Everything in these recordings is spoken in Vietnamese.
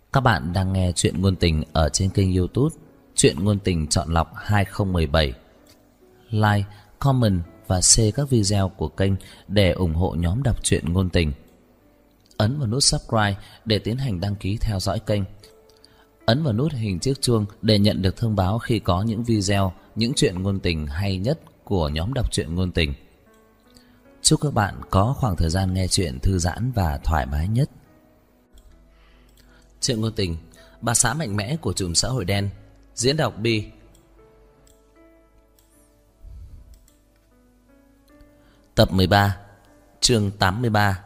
Các bạn đang nghe chuyện ngôn tình ở trên kênh YouTube Chuyện ngôn tình chọn lọc 2017. Like, comment và share các video của kênh để ủng hộ nhóm đọc truyện ngôn tình. Ấn vào nút subscribe để tiến hành đăng ký theo dõi kênh. Ấn vào nút hình chiếc chuông để nhận được thông báo khi có những video, những chuyện ngôn tình hay nhất của nhóm đọc truyện ngôn tình. Chúc các bạn có khoảng thời gian nghe chuyện thư giãn và thoải mái nhất. Chuyện ngôn tình Bà xã mạnh mẽ của trùm xã hội đen. Diễn đọc Bi. Tập 13, chương 83.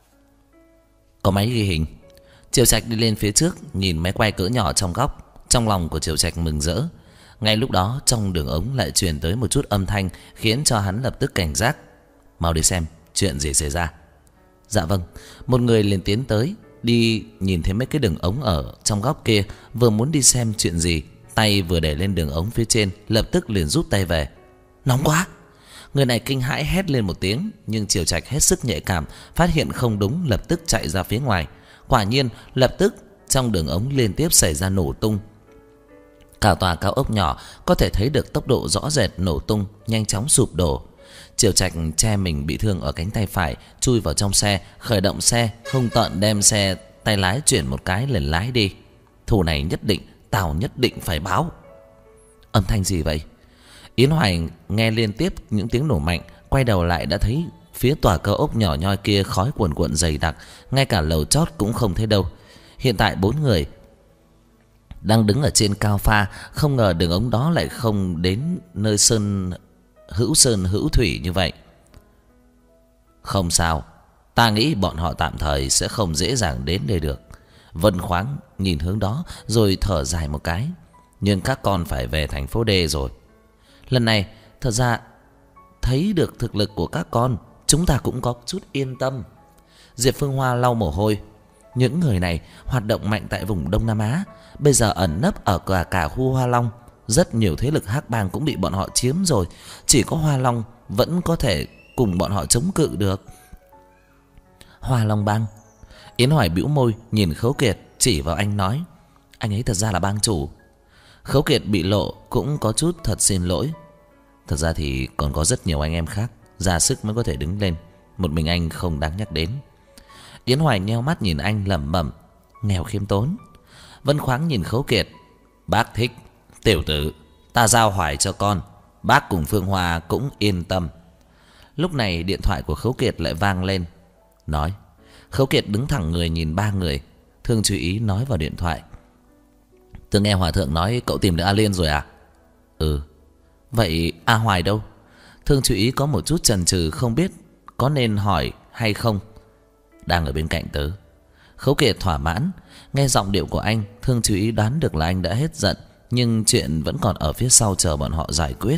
Có máy ghi hình. Triều Trạch đi lên phía trước, nhìn máy quay cỡ nhỏ trong góc. Trong lòng của Triều Trạch mừng rỡ. Ngay lúc đó trong đường ống lại truyền tới một chút âm thanh, khiến cho hắn lập tức cảnh giác. Mau đi xem chuyện gì xảy ra. Dạ vâng. Một người liền tiến tới, đi nhìn thấy mấy cái đường ống ở trong góc kia, vừa muốn đi xem chuyện gì, tay vừa để lên đường ống phía trên, lập tức liền rút tay về. Nóng quá! Người này kinh hãi hét lên một tiếng, nhưng Triều Trạch hết sức nhạy cảm, phát hiện không đúng, lập tức chạy ra phía ngoài. Quả nhiên lập tức trong đường ống liên tiếp xảy ra nổ tung. Cả tòa cao ốc nhỏ có thể thấy được tốc độ rõ rệt nổ tung, nhanh chóng sụp đổ. Triều Trạch che mình bị thương ở cánh tay phải, chui vào trong xe, khởi động xe, hung tợn đem xe tay lái chuyển một cái liền lái đi. Thù này nhất định, tao nhất định phải báo. Âm thanh gì vậy? Yến Hoài nghe liên tiếp những tiếng nổ mạnh, quay đầu lại đã thấy phía tòa cao ốc nhỏ nhoi kia khói cuồn cuộn dày đặc, ngay cả lầu chót cũng không thấy đâu. Hiện tại 4 người đang đứng ở trên cao pha, không ngờ đường ống đó lại không đến nơi sơn hữu thủy như vậy. Không sao, ta nghĩ bọn họ tạm thời sẽ không dễ dàng đến đây được. Vân Khoáng nhìn hướng đó rồi thở dài một cái. Nhưng các con phải về thành phố D rồi. Lần này thật ra thấy được thực lực của các con, chúng ta cũng có chút yên tâm. Diệp Phương Hoa lau mồ hôi. Những người này hoạt động mạnh tại vùng Đông Nam Á, bây giờ ẩn nấp ở cả khu Hoa Long. Rất nhiều thế lực hắc bang cũng bị bọn họ chiếm rồi, chỉ có Hoa Long vẫn có thể cùng bọn họ chống cự được. Hoa Long bang? Yến Hoài bĩu môi nhìn Khấu Kiệt, chỉ vào anh nói, anh ấy thật ra là bang chủ. Khấu Kiệt bị lộ cũng có chút thật xin lỗi. Thật ra thì còn có rất nhiều anh em khác ra sức mới có thể đứng lên, một mình anh không đáng nhắc đến. Yến Hoài nheo mắt nhìn anh lẩm bẩm, nghèo khiêm tốn. Vân Khoáng nhìn Khấu Kiệt, bác thích. Tiểu tử, ta giao Hoài cho con, bác cùng Phương Hoa cũng yên tâm. Lúc này điện thoại của Khấu Kiệt lại vang lên. Nói. Khấu Kiệt đứng thẳng người nhìn ba người. Thương chú ý nói vào điện thoại, tôi nghe Hòa thượng nói cậu tìm được A Liên rồi à? Ừ. Vậy A Hoài đâu? Thương chú ý có một chút chần chừ, không biết có nên hỏi hay không. Đang ở bên cạnh tớ. Khấu Kiệt thỏa mãn. Nghe giọng điệu của anh, Thương chú ý đoán được là anh đã hết giận, nhưng chuyện vẫn còn ở phía sau chờ bọn họ giải quyết.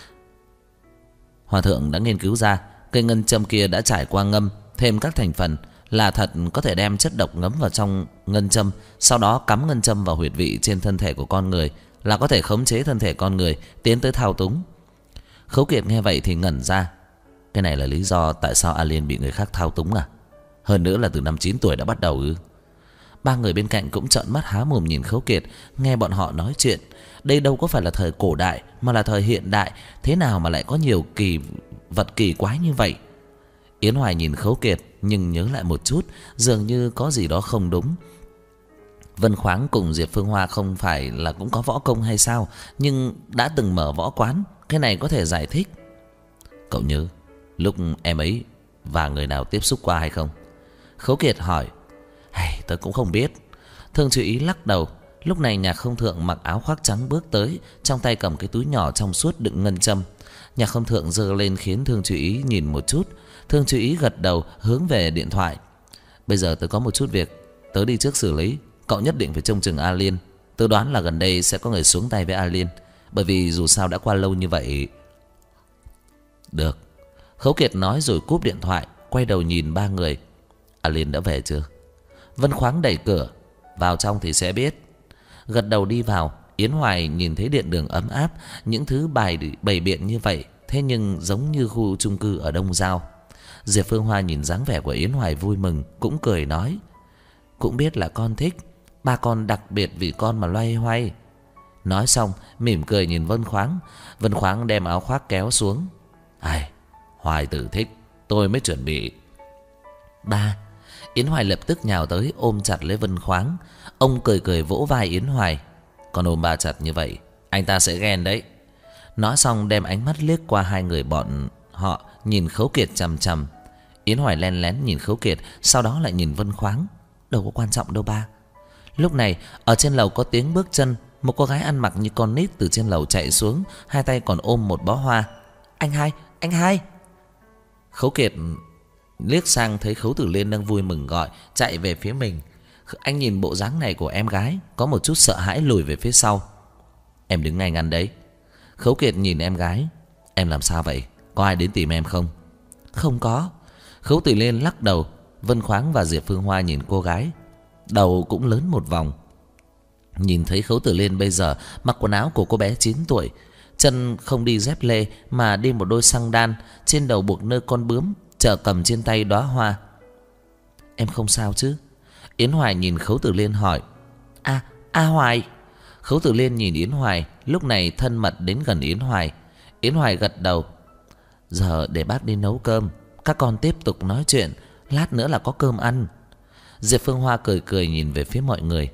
Hòa thượng đã nghiên cứu ra cây ngân châm kia đã trải qua ngâm, thêm các thành phần là thật có thể đem chất độc ngấm vào trong ngân châm, sau đó cắm ngân châm vào huyệt vị trên thân thể của con người, là có thể khống chế thân thể con người tiến tới thao túng. Khấu Kiệt nghe vậy thì ngẩn ra. Cái này là lý do tại sao A Liên bị người khác thao túng à? Hơn nữa là từ năm 9 tuổi đã bắt đầu ư? Ba người bên cạnh cũng trợn mắt há mồm nhìn Khấu Kiệt. Nghe bọn họ nói chuyện, đây đâu có phải là thời cổ đại mà là thời hiện đại, thế nào mà lại có nhiều vật kỳ quái như vậy? Yến Hoài nhìn Khấu Kiệt nhưng nhớ lại một chút, dường như có gì đó không đúng. Vân Khoáng cùng Diệp Phương Hoa không phải là cũng có võ công hay sao, nhưng đã từng mở võ quán, cái này có thể giải thích. Cậu nhớ lúc em ấy và người nào tiếp xúc qua hay không? Khấu Kiệt hỏi. Tớ cũng không biết. Thương chú ý lắc đầu. Lúc này Nhạc Không Thượng mặc áo khoác trắng bước tới, trong tay cầm cái túi nhỏ trong suốt đựng ngân châm. Nhạc Không Thượng giơ lên khiến Thương chú ý nhìn một chút. Thương chú ý gật đầu hướng về điện thoại. Bây giờ tớ có một chút việc, tớ đi trước xử lý. Cậu nhất định phải trông chừng A Liên. Tớ đoán là gần đây sẽ có người xuống tay với A Liên, bởi vì dù sao đã qua lâu như vậy. Được. Khấu Kiệt nói rồi cúp điện thoại, quay đầu nhìn ba người. A Liên đã về chưa? Vân Khoáng đẩy cửa. Vào trong thì sẽ biết. Gật đầu đi vào. Yến Hoài nhìn thấy điện đường ấm áp, những thứ bày biện như vậy, thế nhưng giống như khu chung cư ở Đông Giao. Diệp Phương Hoa nhìn dáng vẻ của Yến Hoài vui mừng, cũng cười nói, cũng biết là con thích. Ba con đặc biệt vì con mà loay hoay. Nói xong mỉm cười nhìn Vân Khoáng. Vân Khoáng đem áo khoác kéo xuống. Ai, Hoài tử thích, tôi mới chuẩn bị. Ba. Yến Hoài lập tức nhào tới ôm chặt lấy Vân Khoáng. Ông cười cười vỗ vai Yến Hoài. Con ôm ba chặt như vậy anh ta sẽ ghen đấy. Nói xong đem ánh mắt liếc qua hai người bọn họ, nhìn Khấu Kiệt chằm chằm. Yến Hoài len lén nhìn Khấu Kiệt, sau đó lại nhìn Vân Khoáng. Đâu có quan trọng đâu ba. Lúc này ở trên lầu có tiếng bước chân. Một cô gái ăn mặc như con nít từ trên lầu chạy xuống, hai tay còn ôm một bó hoa. Anh hai, anh hai. Khấu Kiệt liếc sang thấy Khấu Tử Liên đang vui mừng gọi, chạy về phía mình. Anh nhìn bộ dáng này của em gái, có một chút sợ hãi lùi về phía sau. Em đứng ngay ngắn đấy. Khấu Kiệt nhìn em gái. Em làm sao vậy? Có ai đến tìm em không? Không có. Khấu Tử Liên lắc đầu. Vân Khoáng và Diệp Phương Hoa nhìn cô gái, đầu cũng lớn một vòng. Nhìn thấy Khấu Tử Liên bây giờ mặc quần áo của cô bé 9 tuổi, chân không đi dép lê mà đi một đôi xăng đan, trên đầu buộc nơ con bướm, chợ cầm trên tay đóa hoa. Em không sao chứ? Yến Hoài nhìn Khấu Tử Liên hỏi. Hoài. Khấu Tử Liên nhìn Yến Hoài, lúc này thân mật đến gần Yến Hoài. Yến Hoài gật đầu. Giờ để bác đi nấu cơm, các con tiếp tục nói chuyện, lát nữa là có cơm ăn. Diệp Phương Hoa cười cười nhìn về phía mọi người.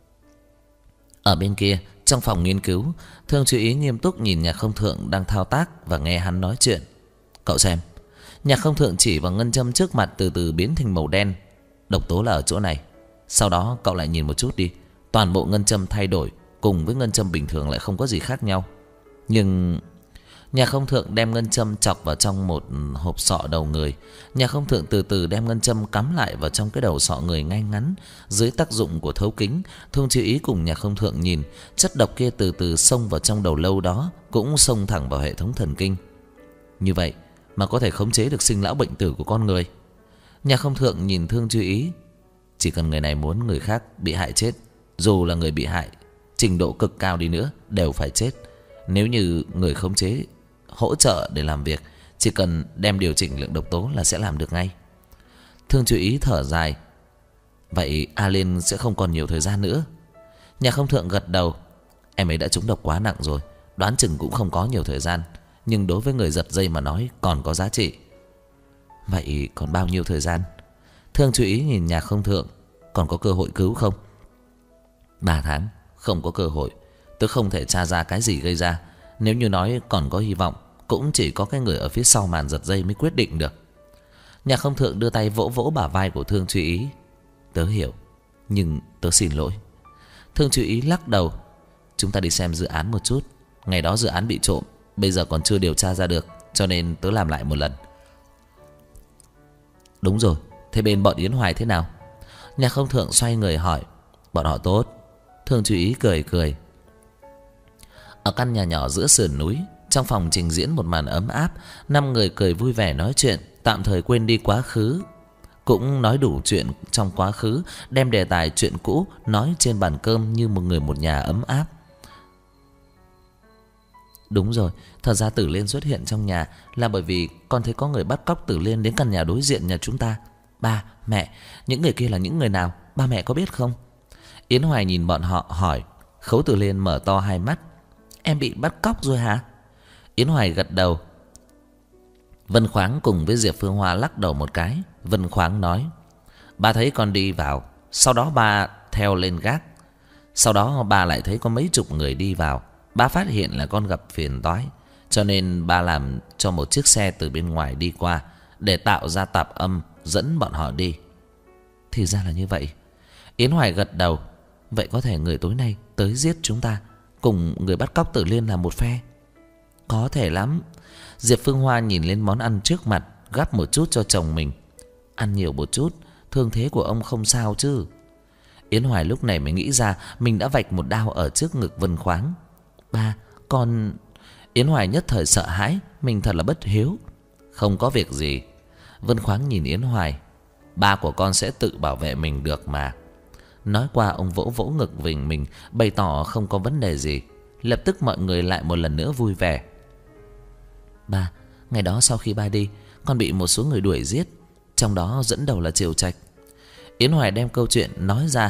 Ở bên kia, trong phòng nghiên cứu, Thương chú ý nghiêm túc nhìn Nhạc Không Thượng đang thao tác và nghe hắn nói chuyện. Cậu xem. Nhạc Không Thượng chỉ vào ngân châm trước mặt từ từ biến thành màu đen. Độc tố là ở chỗ này. Sau đó cậu lại nhìn một chút đi. Toàn bộ ngân châm thay đổi, cùng với ngân châm bình thường lại không có gì khác nhau. Nhưng Nhạc Không Thượng đem ngân châm chọc vào trong một hộp sọ đầu người. Nhạc Không Thượng từ từ đem ngân châm cắm lại vào trong cái đầu sọ người ngay ngắn. Dưới tác dụng của thấu kính, Thương chú ý cùng Nhạc Không Thượng nhìn, chất độc kia từ từ xông vào trong đầu lâu đó, cũng xông thẳng vào hệ thống thần kinh. Như vậy mà có thể khống chế được sinh lão bệnh tử của con người. Nhạc Không Thượng nhìn Thương chú ý. Chỉ cần người này muốn người khác bị hại chết, dù là người bị hại trình độ cực cao đi nữa đều phải chết. Nếu như người khống chế hỗ trợ để làm việc, chỉ cần đem điều chỉnh lượng độc tố là sẽ làm được ngay. Thương chú ý thở dài. Vậy A Liên sẽ không còn nhiều thời gian nữa. Nhạc Không Thượng gật đầu. Em ấy đã trúng độc quá nặng rồi, đoán chừng cũng không có nhiều thời gian. Nhưng đối với người giật dây mà nói còn có giá trị. Vậy còn bao nhiêu thời gian? Thương chú ý nhìn Nhạc Không Thượng. Còn có cơ hội cứu không? 3 tháng. Không có cơ hội. Tôi không thể tra ra cái gì gây ra. Nếu như nói còn có hy vọng, cũng chỉ có cái người ở phía sau màn giật dây mới quyết định được. Nhạc Không Thượng đưa tay vỗ vỗ bả vai của Thương chú ý. Tớ hiểu, nhưng tớ xin lỗi. Thương chú ý lắc đầu. Chúng ta đi xem dự án một chút. Ngày đó dự án bị trộm, bây giờ còn chưa điều tra ra được, cho nên tớ làm lại một lần. Đúng rồi. Thế bên bọn Yến Hoài thế nào? Nhạc Không Thượng xoay người hỏi. Bọn họ tốt. Thương chú ý cười cười. Ở căn nhà nhỏ giữa sườn núi, trong phòng trình diễn một màn ấm áp. 5 người cười vui vẻ nói chuyện, tạm thời quên đi quá khứ. Cũng nói đủ chuyện trong quá khứ, đem đề tài chuyện cũ nói trên bàn cơm như một người một nhà ấm áp. Đúng rồi, thật ra Tử Liên xuất hiện trong nhà là bởi vì con thấy có người bắt cóc Tử Liên đến căn nhà đối diện nhà chúng ta. Ba, mẹ, những người kia là những người nào? Ba mẹ có biết không? Yến Hoài nhìn bọn họ hỏi. Khấu Tử Liên mở to hai mắt. Em bị bắt cóc rồi hả? Yến Hoài gật đầu. Vân Khoáng cùng với Diệp Phương Hoa lắc đầu một cái. Vân Khoáng nói. Ba thấy con đi vào, sau đó ba theo lên gác. Sau đó ba lại thấy có mấy chục người đi vào. Ba phát hiện là con gặp phiền toái, cho nên ba làm cho một chiếc xe từ bên ngoài đi qua, để tạo ra tạp âm dẫn bọn họ đi. Thì ra là như vậy. Yến Hoài gật đầu. Vậy có thể người tối nay tới giết chúng ta, cùng người bắt cóc Tử Liên là một phe? Có thể lắm. Diệp Phương Hoa nhìn lên món ăn trước mặt, gắp một chút cho chồng mình. Ăn nhiều một chút, thương thế của ông không sao chứ? Yến Hoài lúc này mới nghĩ ra mình đã vạch một đao ở trước ngực Vân Khoáng. Ba, con... Yến Hoài nhất thời sợ hãi, mình thật là bất hiếu. Không có việc gì. Vân Khoáng nhìn Yến Hoài. Ba của con sẽ tự bảo vệ mình được mà. Nói qua ông vỗ vỗ ngực mình, bày tỏ không có vấn đề gì. Lập tức mọi người lại một lần nữa vui vẻ. Ba, ngày đó sau khi ba đi, con bị một số người đuổi giết, trong đó dẫn đầu là Triều Trạch. Yến Hoài đem câu chuyện nói ra.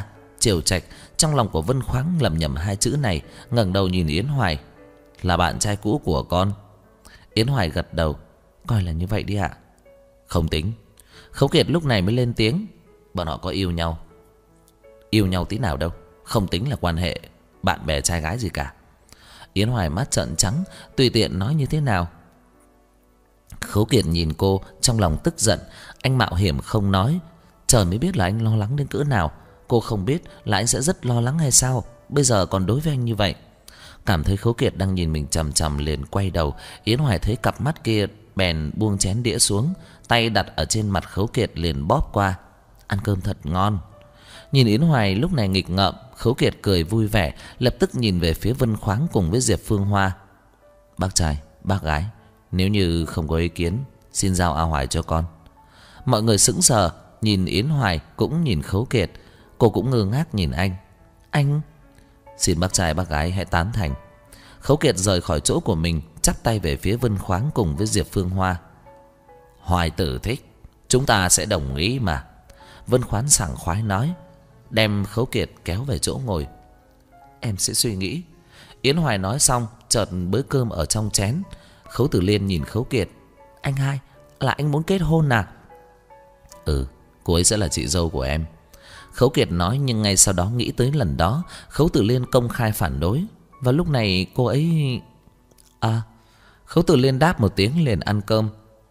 Triều Trạch trong lòng của Vân Khoáng lẩm nhẩm hai chữ này, ngẩng đầu nhìn Yến Hoài. Là bạn trai cũ của con? Yến Hoài gật đầu. Coi là như vậy đi ạ. Không tính. Khấu Kiệt lúc này mới lên tiếng. Bọn họ có yêu nhau. Yêu nhau tí nào đâu, không tính là quan hệ bạn bè trai gái gì cả. Yến Hoài mắt trợn trắng, tùy tiện nói như thế nào. Khấu Kiệt nhìn cô trong lòng tức giận. Anh mạo hiểm không nói, trời mới biết là anh lo lắng đến cỡ nào. Cô không biết là anh sẽ rất lo lắng hay sao, bây giờ còn đối với anh như vậy. Cảm thấy Khấu Kiệt đang nhìn mình chằm chằm liền quay đầu. Yến Hoài thấy cặp mắt kia bèn buông chén đĩa xuống, tay đặt ở trên mặt Khấu Kiệt liền bóp qua. Ăn cơm thật ngon. Nhìn Yến Hoài lúc này nghịch ngợm, Khấu Kiệt cười vui vẻ, lập tức nhìn về phía Vân Khoáng cùng với Diệp Phương Hoa. Bác trai, bác gái, nếu như không có ý kiến, xin giao A Hoài cho con. Mọi người sững sờ, nhìn Yến Hoài cũng nhìn Khấu Kiệt. Cô cũng ngơ ngác nhìn anh. Anh... Xin bác trai bác gái hãy tán thành. Khấu Kiệt rời khỏi chỗ của mình, chắp tay về phía Vân Khoáng cùng với Diệp Phương Hoa. Hoài tử thích, chúng ta sẽ đồng ý mà. Vân Khoáng sảng khoái nói, đem Khấu Kiệt kéo về chỗ ngồi. Em sẽ suy nghĩ. Yến Hoài nói xong chợt bới cơm ở trong chén. Khấu Tử Liên nhìn Khấu Kiệt. Anh hai, là anh muốn kết hôn à? Ừ, cô ấy sẽ là chị dâu của em. Khấu Kiệt nói, nhưng ngay sau đó nghĩ tới lần đó Khấu Tử Liên công khai phản đối. Và lúc này cô ấy... À, Khấu Tử Liên đáp một tiếng liền ăn cơm.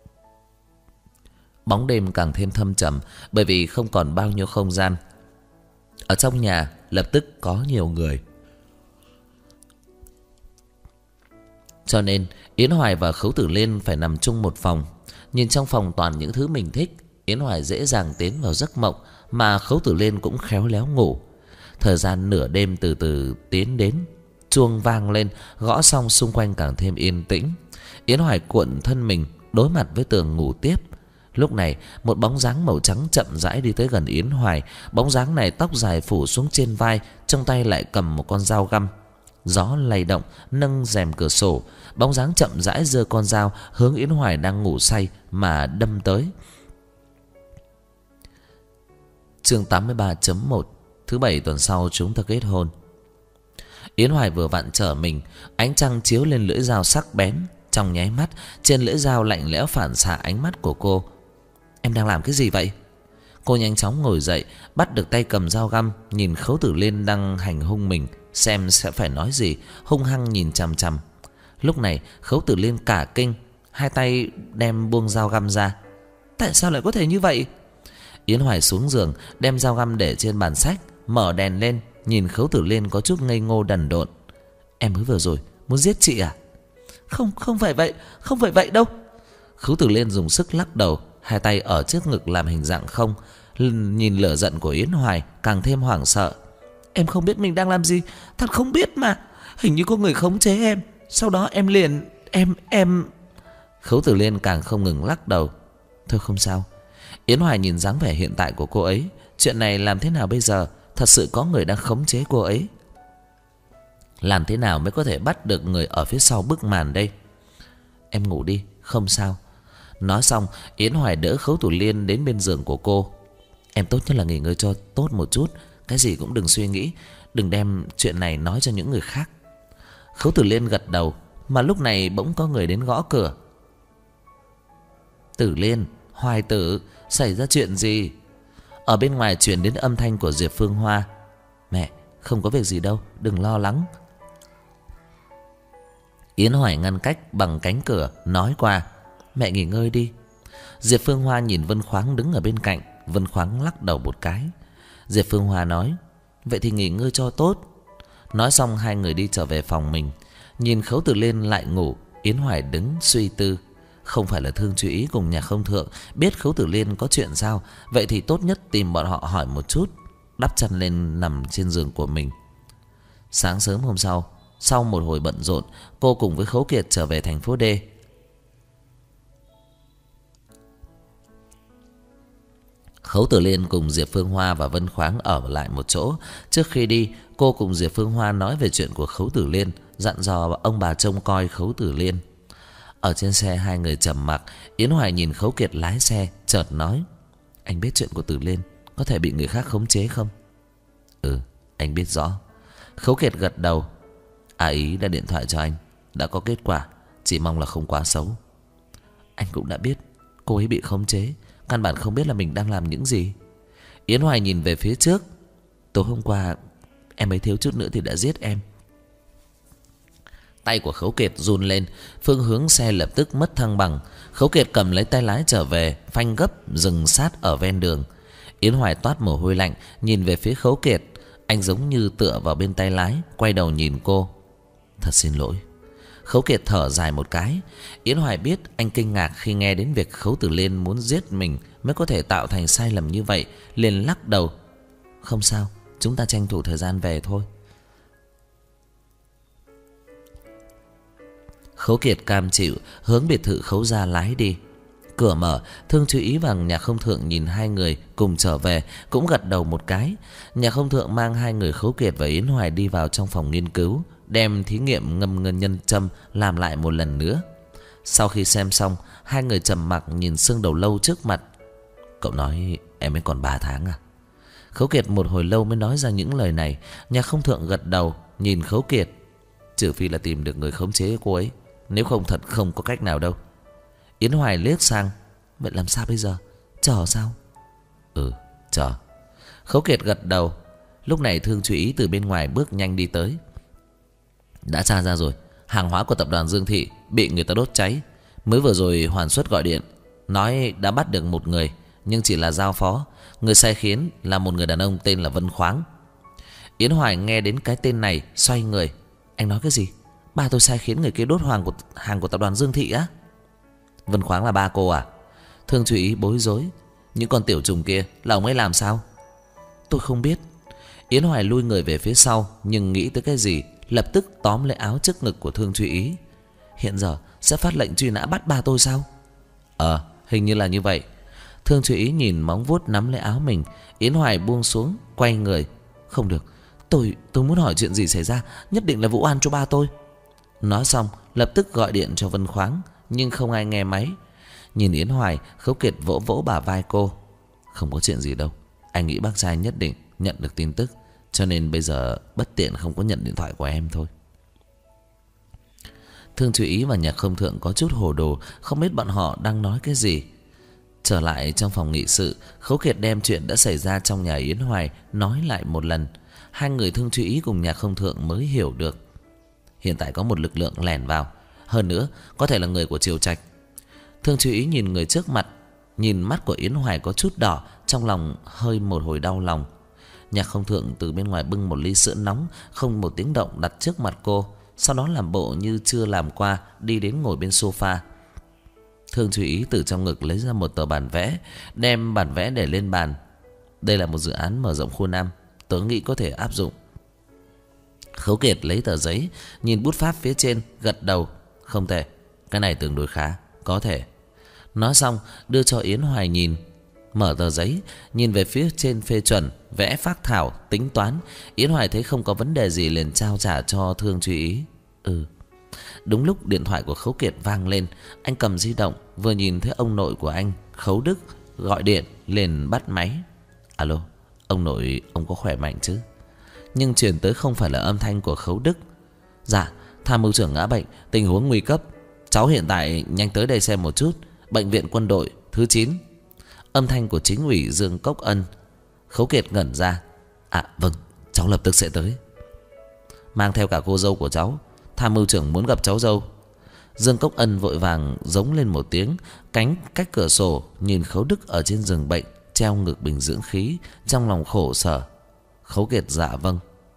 Bóng đêm càng thêm thâm trầm, bởi vì không còn bao nhiêu không gian. Ở trong nhà lập tức có nhiều người, cho nên Yến Hoài và Khấu Tử Liên phải nằm chung một phòng. Nhìn trong phòng toàn những thứ mình thích, Yến Hoài dễ dàng tiến vào giấc mộng, mà Khấu Tử Liên cũng khéo léo ngủ. Thời gian nửa đêm từ từ tiến đến. Chuông vang lên, gõ xong xung quanh càng thêm yên tĩnh. Yến Hoài cuộn thân mình đối mặt với tường ngủ tiếp. Lúc này một bóng dáng màu trắng chậm rãi đi tới gần Yến Hoài. Bóng dáng này tóc dài phủ xuống trên vai, trong tay lại cầm một con dao găm. Gió lay động nâng rèm cửa sổ, bóng dáng chậm rãi giơ con dao hướng Yến Hoài đang ngủ say mà đâm tới. Chương 83.1. Thứ bảy tuần sau chúng ta kết hôn. Yến Hoài vừa vặn trở mình, ánh trăng chiếu lên lưỡi dao sắc bén. Trong nháy mắt, trên lưỡi dao lạnh lẽo phản xạ ánh mắt của cô. Em đang làm cái gì vậy? Cô nhanh chóng ngồi dậy, bắt được tay cầm dao găm, nhìn Khấu Tử Liên đang hành hung mình, xem sẽ phải nói gì, hung hăng nhìn chằm chằm. Lúc này Khấu Tử Liên cả kinh, hai tay đem buông dao găm ra. Tại sao lại có thể như vậy? Yến Hoài xuống giường, đem dao găm để trên bàn sách, mở đèn lên, nhìn Khấu Tử Liên có chút ngây ngô đần độn. Em mới vừa rồi muốn giết chị à? Không phải vậy, không phải vậy đâu. Khấu Tử Liên dùng sức lắc đầu, hai tay ở trước ngực làm hình dạng không. Nhìn lửa giận của Yến Hoài càng thêm hoảng sợ. Em không biết mình đang làm gì, thật không biết mà. Hình như có người khống chế em, sau đó em liền... Em... Khấu Tử Liên càng không ngừng lắc đầu. Thôi không sao. Yến Hoài nhìn dáng vẻ hiện tại của cô ấy, chuyện này làm thế nào bây giờ? Thật sự có người đang khống chế cô ấy. Làm thế nào mới có thể bắt được người ở phía sau bức màn đây? Em ngủ đi, không sao. Nói xong, Yến Hoài đỡ Khấu Tử Liên đến bên giường của cô. Em tốt nhất là nghỉ ngơi cho tốt một chút, cái gì cũng đừng suy nghĩ, đừng đem chuyện này nói cho những người khác. Khấu Tử Liên gật đầu, mà lúc này bỗng có người đến gõ cửa. Tử Liên, Hoài tử, xảy ra chuyện gì? Ở bên ngoài truyền đến âm thanh của Diệp Phương Hoa. Mẹ, không có việc gì đâu, đừng lo lắng. Yến Hoài ngăn cách bằng cánh cửa, nói qua. Mẹ nghỉ ngơi đi. Diệp Phương Hoa nhìn Vân Khoáng đứng ở bên cạnh. Vân Khoáng lắc đầu một cái. Diệp Phương Hoa nói, vậy thì nghỉ ngơi cho tốt. Nói xong hai người đi trở về phòng mình. Nhìn Khấu Tử Liên lại ngủ, Yến Hoài đứng suy tư. Không phải là Thương chú ý cùng nhà không thượng biết Khấu Tử Liên có chuyện sao, vậy thì tốt nhất tìm bọn họ hỏi một chút. Đắp chăn lên nằm trên giường của mình. Sáng sớm hôm sau, sau một hồi bận rộn, cô cùng với Khấu Kiệt trở về thành phố D. Khấu Tử Liên cùng Diệp Phương Hoa và Vân Khoáng ở lại một chỗ. Trước khi đi, cô cùng Diệp Phương Hoa nói về chuyện của Khấu Tử Liên, dặn dò ông bà trông coi Khấu Tử Liên. Ở trên xe hai người trầm mặc. Yến Hoài nhìn Khấu Kiệt lái xe, chợt nói, anh biết chuyện của Tử Liên có thể bị người khác khống chế không? Ừ. Anh biết rõ. Khấu Kiệt gật đầu. Ý đã điện thoại cho anh, đã có kết quả, chỉ mong là không quá xấu. Anh cũng đã biết cô ấy bị khống chế, căn bản không biết là mình đang làm những gì. Yến Hoài nhìn về phía trước. Tối hôm qua em ấy thiếu chút nữa thì đã giết em. Tay của Khấu Kiệt run lên, phương hướng xe lập tức mất thăng bằng. Khấu Kiệt cầm lấy tay lái trở về, phanh gấp dừng sát ở ven đường. Yến Hoài toát mồ hôi lạnh, nhìn về phía Khấu Kiệt. Anh giống như tựa vào bên tay lái, quay đầu nhìn cô. Thật xin lỗi. Khấu Kiệt thở dài một cái. Yến Hoài biết anh kinh ngạc khi nghe đến việc Khấu Tử Liên muốn giết mình mới có thể tạo thành sai lầm như vậy, liền lắc đầu. Không sao, chúng ta tranh thủ thời gian về thôi. Khấu Kiệt cam chịu, hướng biệt thự Khấu gia lái đi. Cửa mở, Thương Chú Ý và Nhạc Không Thượng nhìn hai người cùng trở về, cũng gật đầu một cái. Nhạc Không Thượng mang hai người Khấu Kiệt và Yến Hoài đi vào trong phòng nghiên cứu, đem thí nghiệm ngâm ngân nhân châm làm lại một lần nữa. Sau khi xem xong, hai người trầm mặc nhìn xương đầu lâu trước mặt. Cậu nói em mới còn 3 tháng à? Khấu Kiệt một hồi lâu mới nói ra những lời này. Nhạc Không Thượng gật đầu, nhìn Khấu Kiệt. Trừ phi là tìm được người khống chế cô ấy, nếu không thật không có cách nào đâu. Yến Hoài liếc sang. Vậy làm sao bây giờ? Chờ sao? Chờ. Khấu Kiệt gật đầu. Lúc này Thương Chú Ý từ bên ngoài bước nhanh đi tới. Đã tra ra rồi, hàng hóa của tập đoàn Dương Thị bị người ta đốt cháy. Mới vừa rồi Hoàn Xuất gọi điện nói đã bắt được một người, nhưng chỉ là giao phó. Người sai khiến là một người đàn ông tên là Vân Khoáng. Yến Hoài nghe đến cái tên này xoay người. Anh nói cái gì? Ba tôi sai khiến người kia đốt hàng của tập đoàn Dương Thị á? Vân Khoáng là ba cô à? Thương Chú Ý bối rối. Những con tiểu trùng kia là ông ấy làm sao? Tôi không biết. Yến Hoài lui người về phía sau, nhưng nghĩ tới cái gì, lập tức tóm lấy áo trước ngực của Thương Chú Ý. Hiện giờ sẽ phát lệnh truy nã bắt ba tôi sao? Hình như là như vậy. Thương Chú Ý nhìn móng vuốt nắm lấy áo mình. Yến Hoài buông xuống, quay người. Không được, tôi muốn hỏi chuyện gì xảy ra, nhất định là vụ oan cho ba tôi. Nói xong lập tức gọi điện cho Vân Khoáng, nhưng không ai nghe máy. Nhìn Yến Hoài, Khấu Kiệt vỗ vỗ bả vai cô. Không có chuyện gì đâu, anh nghĩ bác trai nhất định nhận được tin tức, cho nên bây giờ bất tiện không có nhận điện thoại của em thôi. Thương Chú Ý và Nhạc Không Thượng có chút hồ đồ, không biết bọn họ đang nói cái gì. Trở lại trong phòng nghị sự, Khấu Kiệt đem chuyện đã xảy ra trong nhà Yến Hoài nói lại một lần. Hai người Thương Chú Ý cùng Nhạc Không Thượng mới hiểu được. Hiện tại có một lực lượng lẻn vào, hơn nữa có thể là người của Triều Trạch. Thương Chú Ý nhìn người trước mặt, nhìn mắt của Yến Hoài có chút đỏ, trong lòng hơi một hồi đau lòng. Nhạc Không Thượng từ bên ngoài bưng một ly sữa nóng, không một tiếng động đặt trước mặt cô, sau đó làm bộ như chưa làm qua, đi đến ngồi bên sofa. Thương Chú Ý từ trong ngực lấy ra một tờ bản vẽ, đem bản vẽ để lên bàn. Đây là một dự án mở rộng khu Nam, tớ nghĩ có thể áp dụng. Khấu Kiệt lấy tờ giấy, nhìn bút pháp phía trên, gật đầu. Không tệ, cái này tương đối khá, có thể. Nói xong đưa cho Yến Hoài nhìn. Mở tờ giấy, nhìn về phía trên phê chuẩn, vẽ phác thảo, tính toán. Yến Hoài thấy không có vấn đề gì liền trao trả cho Thương Chú Ý. Đúng lúc điện thoại của Khấu Kiệt vang lên, anh cầm di động, vừa nhìn thấy ông nội của anh, Khấu Đức, gọi điện, liền bắt máy. Alo, ông nội, ông có khỏe mạnh chứ? Nhưng truyền tới không phải là âm thanh của Khấu Đức. Dạ, tham mưu trưởng ngã bệnh, tình huống nguy cấp. Cháu hiện tại nhanh tới đây xem một chút. Bệnh viện quân đội thứ 9. Âm thanh của chính ủy Dương Cốc Ân. Khấu Kiệt ngẩn ra. Vâng, cháu lập tức sẽ tới. Mang theo cả cô dâu của cháu, tham mưu trưởng muốn gặp cháu dâu. Dương Cốc Ân vội vàng giống lên một tiếng, cánh cách cửa sổ nhìn Khấu Đức ở trên giường bệnh, treo ngược bình dưỡng khí, trong lòng khổ sở. Khấu Kiệt dạ vâng.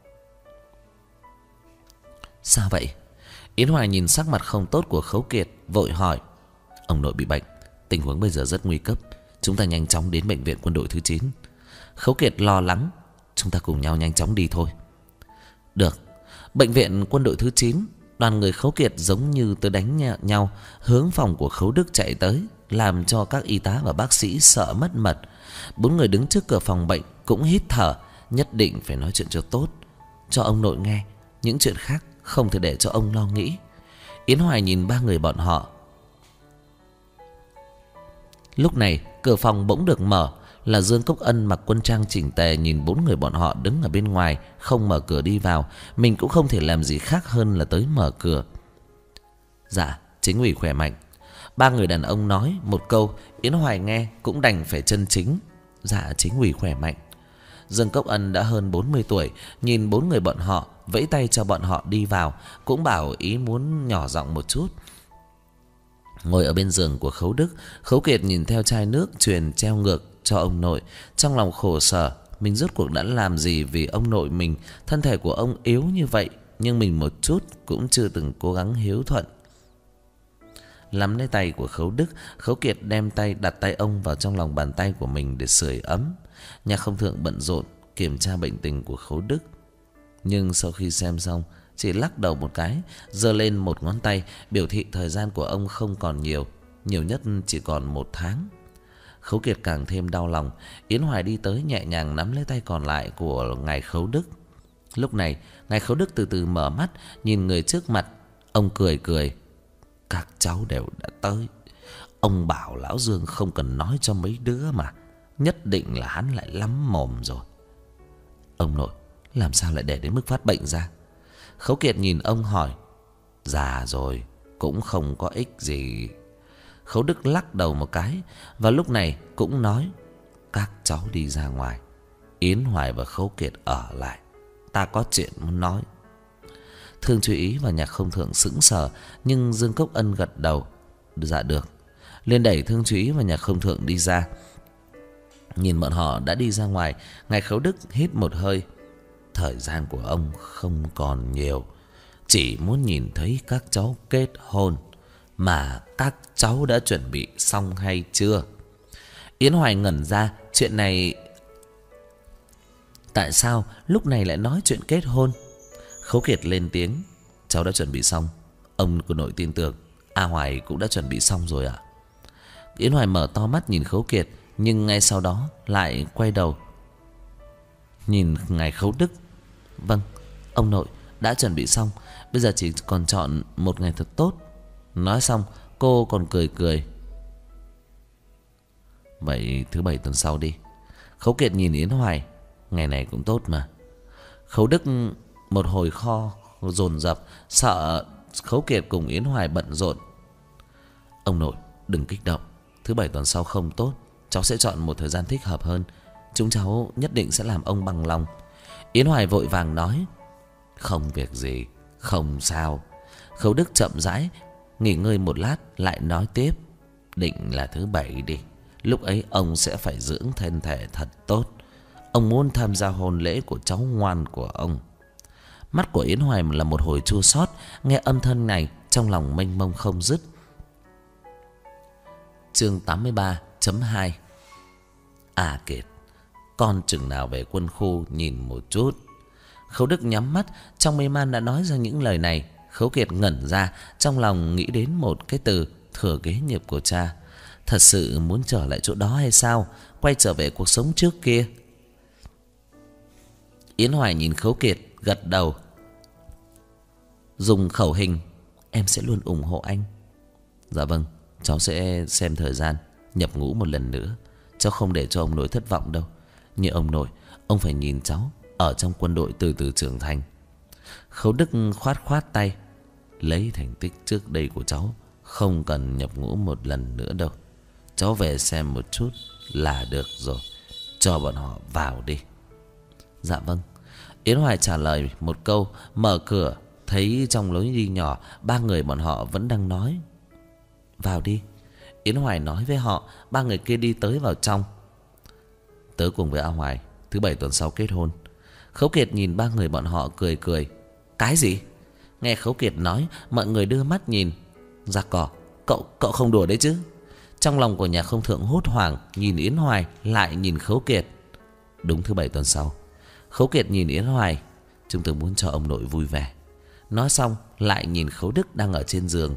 Sao vậy? Yến Hoài nhìn sắc mặt không tốt của Khấu Kiệt, vội hỏi. Ông nội bị bệnh, tình huống bây giờ rất nguy cấp, chúng ta nhanh chóng đến bệnh viện quân đội thứ 9. Khấu Kiệt lo lắng. Chúng ta cùng nhau nhanh chóng đi thôi. Được. Bệnh viện quân đội thứ 9, đoàn người Khấu Kiệt giống như tới đánh nhau, hướng phòng của Khấu Đức chạy tới, làm cho các y tá và bác sĩ sợ mất mật. 4 người đứng trước cửa phòng bệnh cũng hít thở, nhất định phải nói chuyện cho tốt, cho ông nội nghe. Những chuyện khác không thể để cho ông lo nghĩ. Yến Hoài nhìn 3 người bọn họ. Lúc này cửa phòng bỗng được mở, là Dương Cốc Ân mặc quân trang chỉnh tề nhìn 4 người bọn họ đứng ở bên ngoài, không mở cửa đi vào. Mình cũng không thể làm gì khác hơn là tới mở cửa. Dạ, chính ủy khỏe mạnh. 3 người đàn ông nói một câu, Yến Hoài nghe cũng đành phải chân chính. Dạ, chính ủy khỏe mạnh. Dương Cốc Ân đã hơn 40 tuổi, nhìn 4 người bọn họ, vẫy tay cho bọn họ đi vào, cũng bảo ý muốn nhỏ giọng một chút. Ngồi ở bên giường của Khấu Đức, Khấu Kiệt nhìn theo chai nước truyền treo ngược cho ông nội, trong lòng khổ sở. Mình rốt cuộc đã làm gì vì ông nội mình? Thân thể của ông yếu như vậy, nhưng mình một chút cũng chưa từng cố gắng hiếu thuận. Nắm lấy tay của Khấu Đức, Khấu Kiệt đem tay đặt tay ông vào trong lòng bàn tay của mình để sưởi ấm. Nhạc Không Thượng bận rộn kiểm tra bệnh tình của Khấu Đức, nhưng sau khi xem xong chỉ lắc đầu một cái, giơ lên một ngón tay biểu thị thời gian của ông không còn nhiều, nhiều nhất chỉ còn 1 tháng. Khấu Kiệt càng thêm đau lòng. Yến Hoài đi tới nhẹ nhàng nắm lấy tay còn lại của ngài Khấu Đức. Lúc này ngài Khấu Đức từ từ mở mắt, nhìn người trước mặt. Ông cười cười. Các cháu đều đã tới. Ông bảo lão Dương không cần nói cho mấy đứa mà, nhất định là hắn lại lắm mồm rồi. Ông nội, làm sao lại để đến mức phát bệnh ra? Khấu Kiệt nhìn ông hỏi. Già rồi cũng không có ích gì. Khấu Đức lắc đầu một cái, và lúc này cũng nói. Các cháu đi ra ngoài, Yến Hoài và Khấu Kiệt ở lại, ta có chuyện muốn nói. Thương Chú Ý và Nhạc Không Thượng sững sờ, nhưng Dương Cốc Ân gật đầu. Dạ được. Liền đẩy Thương Chú Ý và Nhạc Không Thượng đi ra. Nhìn bọn họ đã đi ra ngoài, ngài Khấu Đức hít một hơi. Thời gian của ông không còn nhiều, chỉ muốn nhìn thấy các cháu kết hôn. Mà các cháu đã chuẩn bị xong hay chưa? Yến Hoài ngẩn ra. Chuyện này, tại sao lúc này lại nói chuyện kết hôn? Khấu Kiệt lên tiếng. Cháu đã chuẩn bị xong. Ông của nội tin tưởng A Hoài cũng đã chuẩn bị xong rồi ạ. Yến Hoài mở to mắt nhìn Khấu Kiệt, nhưng ngay sau đó lại quay đầu nhìn ngài Khấu Đức. Vâng, ông nội đã chuẩn bị xong, bây giờ chỉ còn chọn một ngày thật tốt. Nói xong cô còn cười cười. Vậy thứ 7 tuần sau đi. Khấu Kiệt nhìn Yến Hoài. Ngày này cũng tốt mà. Khấu Đức một hồi dồn dập, sợ Khấu Kiệt cùng Yến Hoài bận rộn. Ông nội đừng kích động, thứ 7 tuần sau không tốt. Cháu sẽ chọn một thời gian thích hợp hơn. Chúng cháu nhất định sẽ làm ông bằng lòng. Yến Hoài vội vàng nói. Không việc gì, không sao. Khấu Đức chậm rãi nghỉ ngơi một lát, lại nói tiếp. Định là thứ 7 đi. Lúc ấy ông sẽ phải dưỡng thân thể thật tốt. Ông muốn tham gia hôn lễ của cháu ngoan của ông. Mắt của Yến Hoài là một hồi chua xót. Nghe âm thanh này, trong lòng mênh mông không dứt. Chương 83.2. À Kiệt, con chừng nào về quân khu nhìn một chút. Khấu Đức nhắm mắt, trong mê man đã nói ra những lời này. Khấu Kiệt ngẩn ra, trong lòng nghĩ đến một cái từ: thừa kế nghiệp của cha. Thật sự muốn trở lại chỗ đó hay sao? Quay trở về cuộc sống trước kia? Yến Hoài nhìn Khấu Kiệt, gật đầu, dùng khẩu hình. Em sẽ luôn ủng hộ anh. Dạ vâng, cháu sẽ xem thời gian nhập ngũ một lần nữa. Cháu không để cho ông nội thất vọng đâu. Như ông nội, ông phải nhìn cháu ở trong quân đội từ từ trưởng thành. Khấu Đức khoát khoát tay. Lấy thành tích trước đây của cháu, không cần nhập ngũ một lần nữa đâu. Cháu về xem một chút là được rồi. Cho bọn họ vào đi. Dạ vâng. Yến Hoài trả lời một câu, mở cửa. Thấy trong lối đi nhỏ, 3 người bọn họ vẫn đang nói. Vào đi. Yến Hoài nói với họ. 3 người kia đi tới vào trong. Tớ cùng với A Hoài thứ 7 tuần sau kết hôn. Khấu Kiệt nhìn 3 người bọn họ cười cười. Cái gì? Nghe Khấu Kiệt nói, mọi người đưa mắt nhìn. Dạ cỏ, cậu không đùa đấy chứ? Trong lòng của Nhạc Không Thượng hốt hoảng, nhìn Yến Hoài lại nhìn Khấu Kiệt. Đúng thứ 7 tuần sau. Khấu Kiệt nhìn Yến Hoài. Chúng tôi muốn cho ông nội vui vẻ. Nói xong lại nhìn Khấu Đức đang ở trên giường.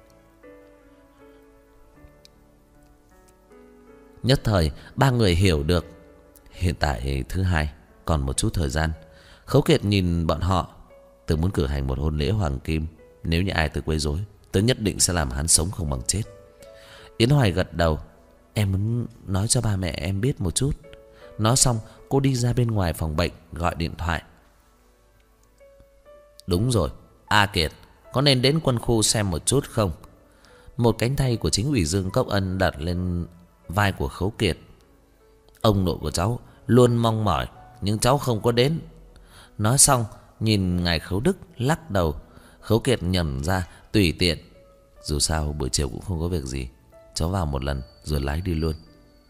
Nhất thời 3 người hiểu được. Hiện tại thứ 2, còn một chút thời gian. Khấu Kiệt nhìn bọn họ. Tớ muốn cử hành một hôn lễ hoàng kim. Nếu như ai tới quấy rối, tớ nhất định sẽ làm hắn sống không bằng chết. Yến Hoài gật đầu. Em muốn nói cho ba mẹ em biết một chút. Nói xong cô đi ra bên ngoài phòng bệnh gọi điện thoại. Đúng rồi, A Kiệt, có nên đến quân khu xem một chút không? Một cánh tay của chính ủy Dương Cốc Ân đặt lên vai của Khấu Kiệt. Ông nội của cháu luôn mong mỏi, nhưng cháu không có đến. Nói xong nhìn ngài Khấu Đức lắc đầu. Khấu Kiệt nhẩm ra tùy tiện. Dù sao buổi chiều cũng không có việc gì, cháu vào một lần rồi lái đi luôn.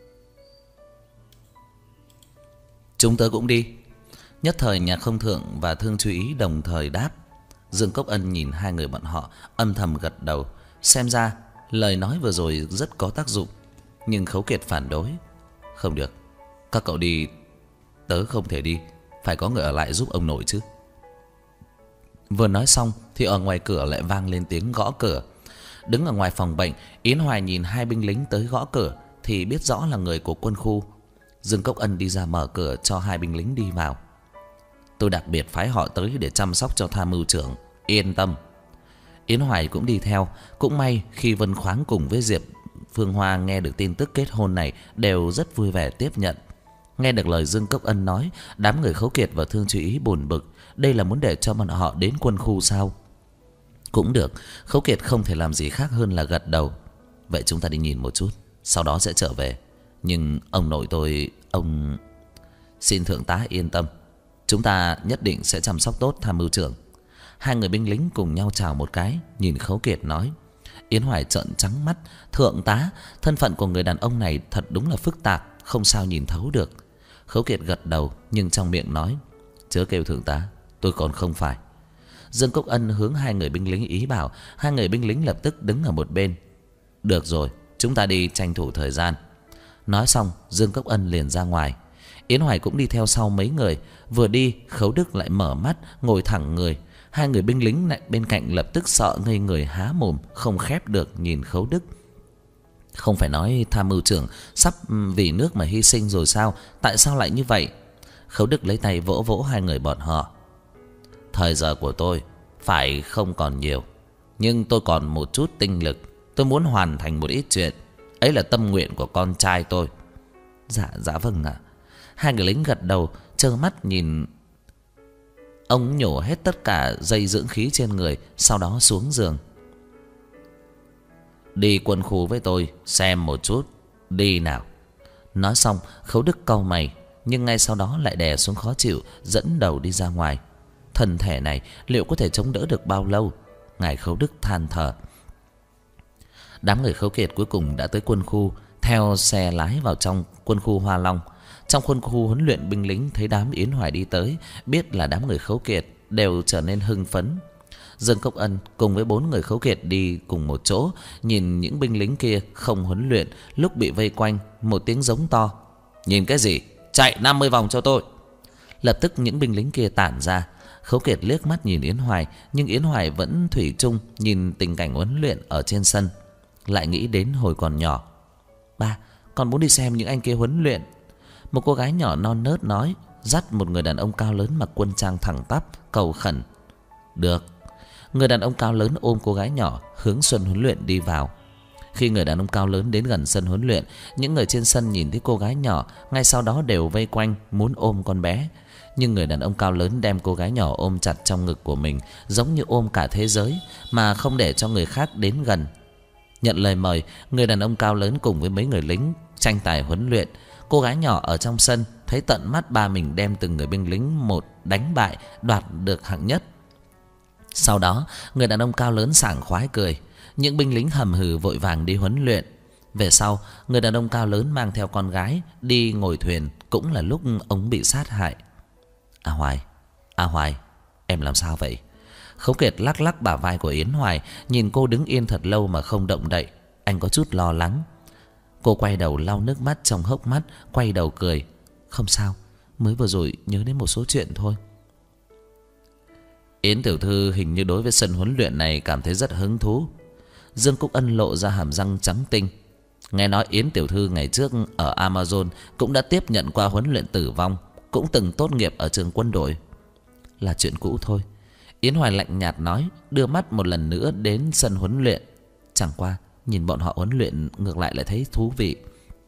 Chúng tớ cũng đi. Nhất thời Nhạc Không Thượng và Thương Chú Ý đồng thời đáp. Dương Cốc Ân nhìn hai người bọn họ âm thầm gật đầu. Xem ra lời nói vừa rồi rất có tác dụng. Nhưng Khấu Kiệt phản đối. Không được, các cậu đi, tớ không thể đi. Phải có người ở lại giúp ông nội chứ. Vừa nói xong thì ở ngoài cửa lại vang lên tiếng gõ cửa. Đứng ở ngoài phòng bệnh, Yến Hoài nhìn hai binh lính tới gõ cửa thì biết rõ là người của quân khu. Dương Cốc Ân đi ra mở cửa cho hai binh lính đi vào. Tôi đặc biệt phái họ tới để chăm sóc cho tham mưu trưởng, yên tâm. Yến Hoài cũng đi theo. Cũng may khi Vân Khoáng cùng với Diệp Phương Hoa nghe được tin tức kết hôn này đều rất vui vẻ tiếp nhận. Nghe được lời Dương Cốc Ân nói, đám người Khấu Kiệt và Thương Chú Ý buồn bực. Đây là muốn để cho bọn họ đến quân khu sao? Cũng được, Khấu Kiệt không thể làm gì khác hơn là gật đầu. Vậy chúng ta đi nhìn một chút, sau đó sẽ trở về. Nhưng ông nội tôi, ông... Xin thượng tá yên tâm, chúng ta nhất định sẽ chăm sóc tốt tham mưu trưởng. Hai người binh lính cùng nhau chào một cái, nhìn Khấu Kiệt nói. Yến Hoài trợn trắng mắt. Thượng tá, thân phận của người đàn ông này thật đúng là phức tạp, không sao nhìn thấu được. Khấu Kiệt gật đầu nhưng trong miệng nói, chớ kêu thượng tá, tôi còn không phải. Dương Cốc Ân hướng hai người binh lính ý bảo. Hai người binh lính lập tức đứng ở một bên. Được rồi, chúng ta đi tranh thủ thời gian. Nói xong Dương Cốc Ân liền ra ngoài. Yến Hoài cũng đi theo sau mấy người. Vừa đi Khấu Đức lại mở mắt ngồi thẳng người. Hai người binh lính lại bên cạnh lập tức sợ ngây người há mồm không khép được nhìn Khấu Đức. Không phải nói tham mưu trưởng sắp vì nước mà hy sinh rồi sao? Tại sao lại như vậy? Khấu Đức lấy tay vỗ vỗ hai người bọn họ. Thời giờ của tôi phải không còn nhiều, nhưng tôi còn một chút tinh lực. Tôi muốn hoàn thành một ít chuyện. Ấy là tâm nguyện của con trai tôi. Dạ vâng ạ. Hai người lính gật đầu, trơ mắt nhìn ông nhổ hết tất cả dây dưỡng khí trên người, sau đó xuống giường. Đi quân khu với tôi xem một chút. Đi nào. Nói xong Khấu Đức cau mày, nhưng ngay sau đó lại đè xuống khó chịu, dẫn đầu đi ra ngoài. Thân thể này liệu có thể chống đỡ được bao lâu? Ngài Khấu Đức than thở. Đám người Khấu Kiệt cuối cùng đã tới quân khu, theo xe lái vào trong quân khu Hoa Long. Trong quân khu huấn luyện, binh lính thấy đám Yến Hoài đi tới, biết là đám người Khấu Kiệt, đều trở nên hưng phấn. Dương Cốc Ân cùng với 4 người Khấu Kiệt đi cùng một chỗ, nhìn những binh lính kia không huấn luyện, lúc bị vây quanh, một tiếng giống to. Nhìn cái gì? Chạy 50 vòng cho tôi. Lập tức những binh lính kia tản ra. Khấu Kiệt liếc mắt nhìn Yến Hoài, nhưng Yến Hoài vẫn thủy chung nhìn tình cảnh huấn luyện ở trên sân. Lại nghĩ đến hồi còn nhỏ. Ba, con muốn đi xem những anh kia huấn luyện. Một cô gái nhỏ non nớt nói, dắt một người đàn ông cao lớn mặc quân trang thẳng tắp, cầu khẩn. Được. Người đàn ông cao lớn ôm cô gái nhỏ hướng sân huấn luyện đi vào. Khi người đàn ông cao lớn đến gần sân huấn luyện, những người trên sân nhìn thấy cô gái nhỏ, ngay sau đó đều vây quanh muốn ôm con bé. Nhưng người đàn ông cao lớn đem cô gái nhỏ ôm chặt trong ngực của mình, giống như ôm cả thế giới, mà không để cho người khác đến gần. Nhận lời mời, người đàn ông cao lớn cùng với mấy người lính tranh tài huấn luyện. Cô gái nhỏ ở trong sân thấy tận mắt ba mình đem từng người binh lính một đánh bại, đoạt được hạng nhất. Sau đó người đàn ông cao lớn sảng khoái cười. Những binh lính hầm hừ vội vàng đi huấn luyện. Về sau, người đàn ông cao lớn mang theo con gái đi ngồi thuyền, cũng là lúc ông bị sát hại. A Hoài, em làm sao vậy? Khấu Kiệt lắc lắc bả vai của Yến Hoài, nhìn cô đứng yên thật lâu mà không động đậy. Anh có chút lo lắng. Cô quay đầu lau nước mắt trong hốc mắt, quay đầu cười. Không sao, mới vừa rồi nhớ đến một số chuyện thôi. Yến tiểu thư hình như đối với sân huấn luyện này cảm thấy rất hứng thú. Dương Cúc Ân lộ ra hàm răng trắng tinh. Nghe nói Yến tiểu thư ngày trước ở Amazon cũng đã tiếp nhận qua huấn luyện tử vong, cũng từng tốt nghiệp ở trường quân đội. Là chuyện cũ thôi. Yến Hoài lạnh nhạt nói, đưa mắt một lần nữa đến sân huấn luyện. Chẳng qua nhìn bọn họ huấn luyện ngược lại thấy thú vị.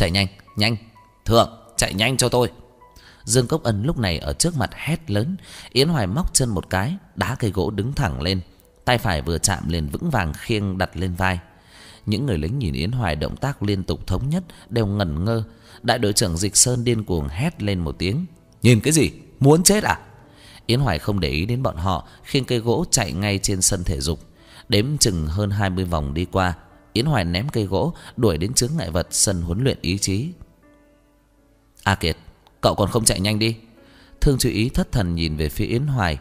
Chạy nhanh, nhanh, thượng, chạy nhanh cho tôi. Dương Cốc Ân lúc này ở trước mặt hét lớn. Yến Hoài móc chân một cái, đá cây gỗ đứng thẳng lên. Tay phải vừa chạm liền vững vàng khiêng đặt lên vai. Những người lính nhìn Yến Hoài động tác liên tục thống nhất đều ngẩn ngơ. Đại đội trưởng Dịch Sơn điên cuồng hét lên một tiếng. Nhìn cái gì? Muốn chết à? Yến Hoài không để ý đến bọn họ, khiêng cây gỗ chạy ngay trên sân thể dục. Đếm chừng hơn 20 vòng đi qua, Yến Hoài ném cây gỗ đuổi đến chướng ngại vật sân huấn luyện ý chí. A Kiệt, cậu còn không chạy nhanh đi. Thương Chú Ý thất thần nhìn về phía Yến Hoài.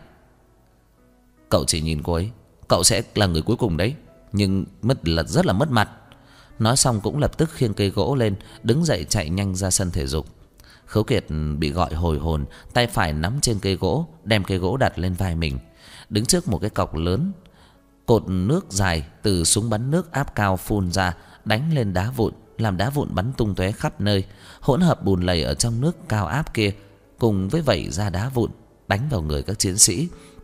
Cậu chỉ nhìn cô ấy, cậu sẽ là người cuối cùng đấy, nhưng rất là mất mặt. Nói xong cũng lập tức khiêng cây gỗ lên, đứng dậy chạy nhanh ra sân thể dục. Khấu Kiệt bị gọi hồi hồn, tay phải nắm trên cây gỗ, đem cây gỗ đặt lên vai mình. Đứng trước một cái cọc lớn, cột nước dài từ súng bắn nước áp cao phun ra, đánh lên đá vụn, làm đá vụn bắn tung tóe khắp nơi. Hỗn hợp bùn lầy ở trong nước cao áp kia cùng với vẩy ra đá vụn đánh vào người các chiến sĩ.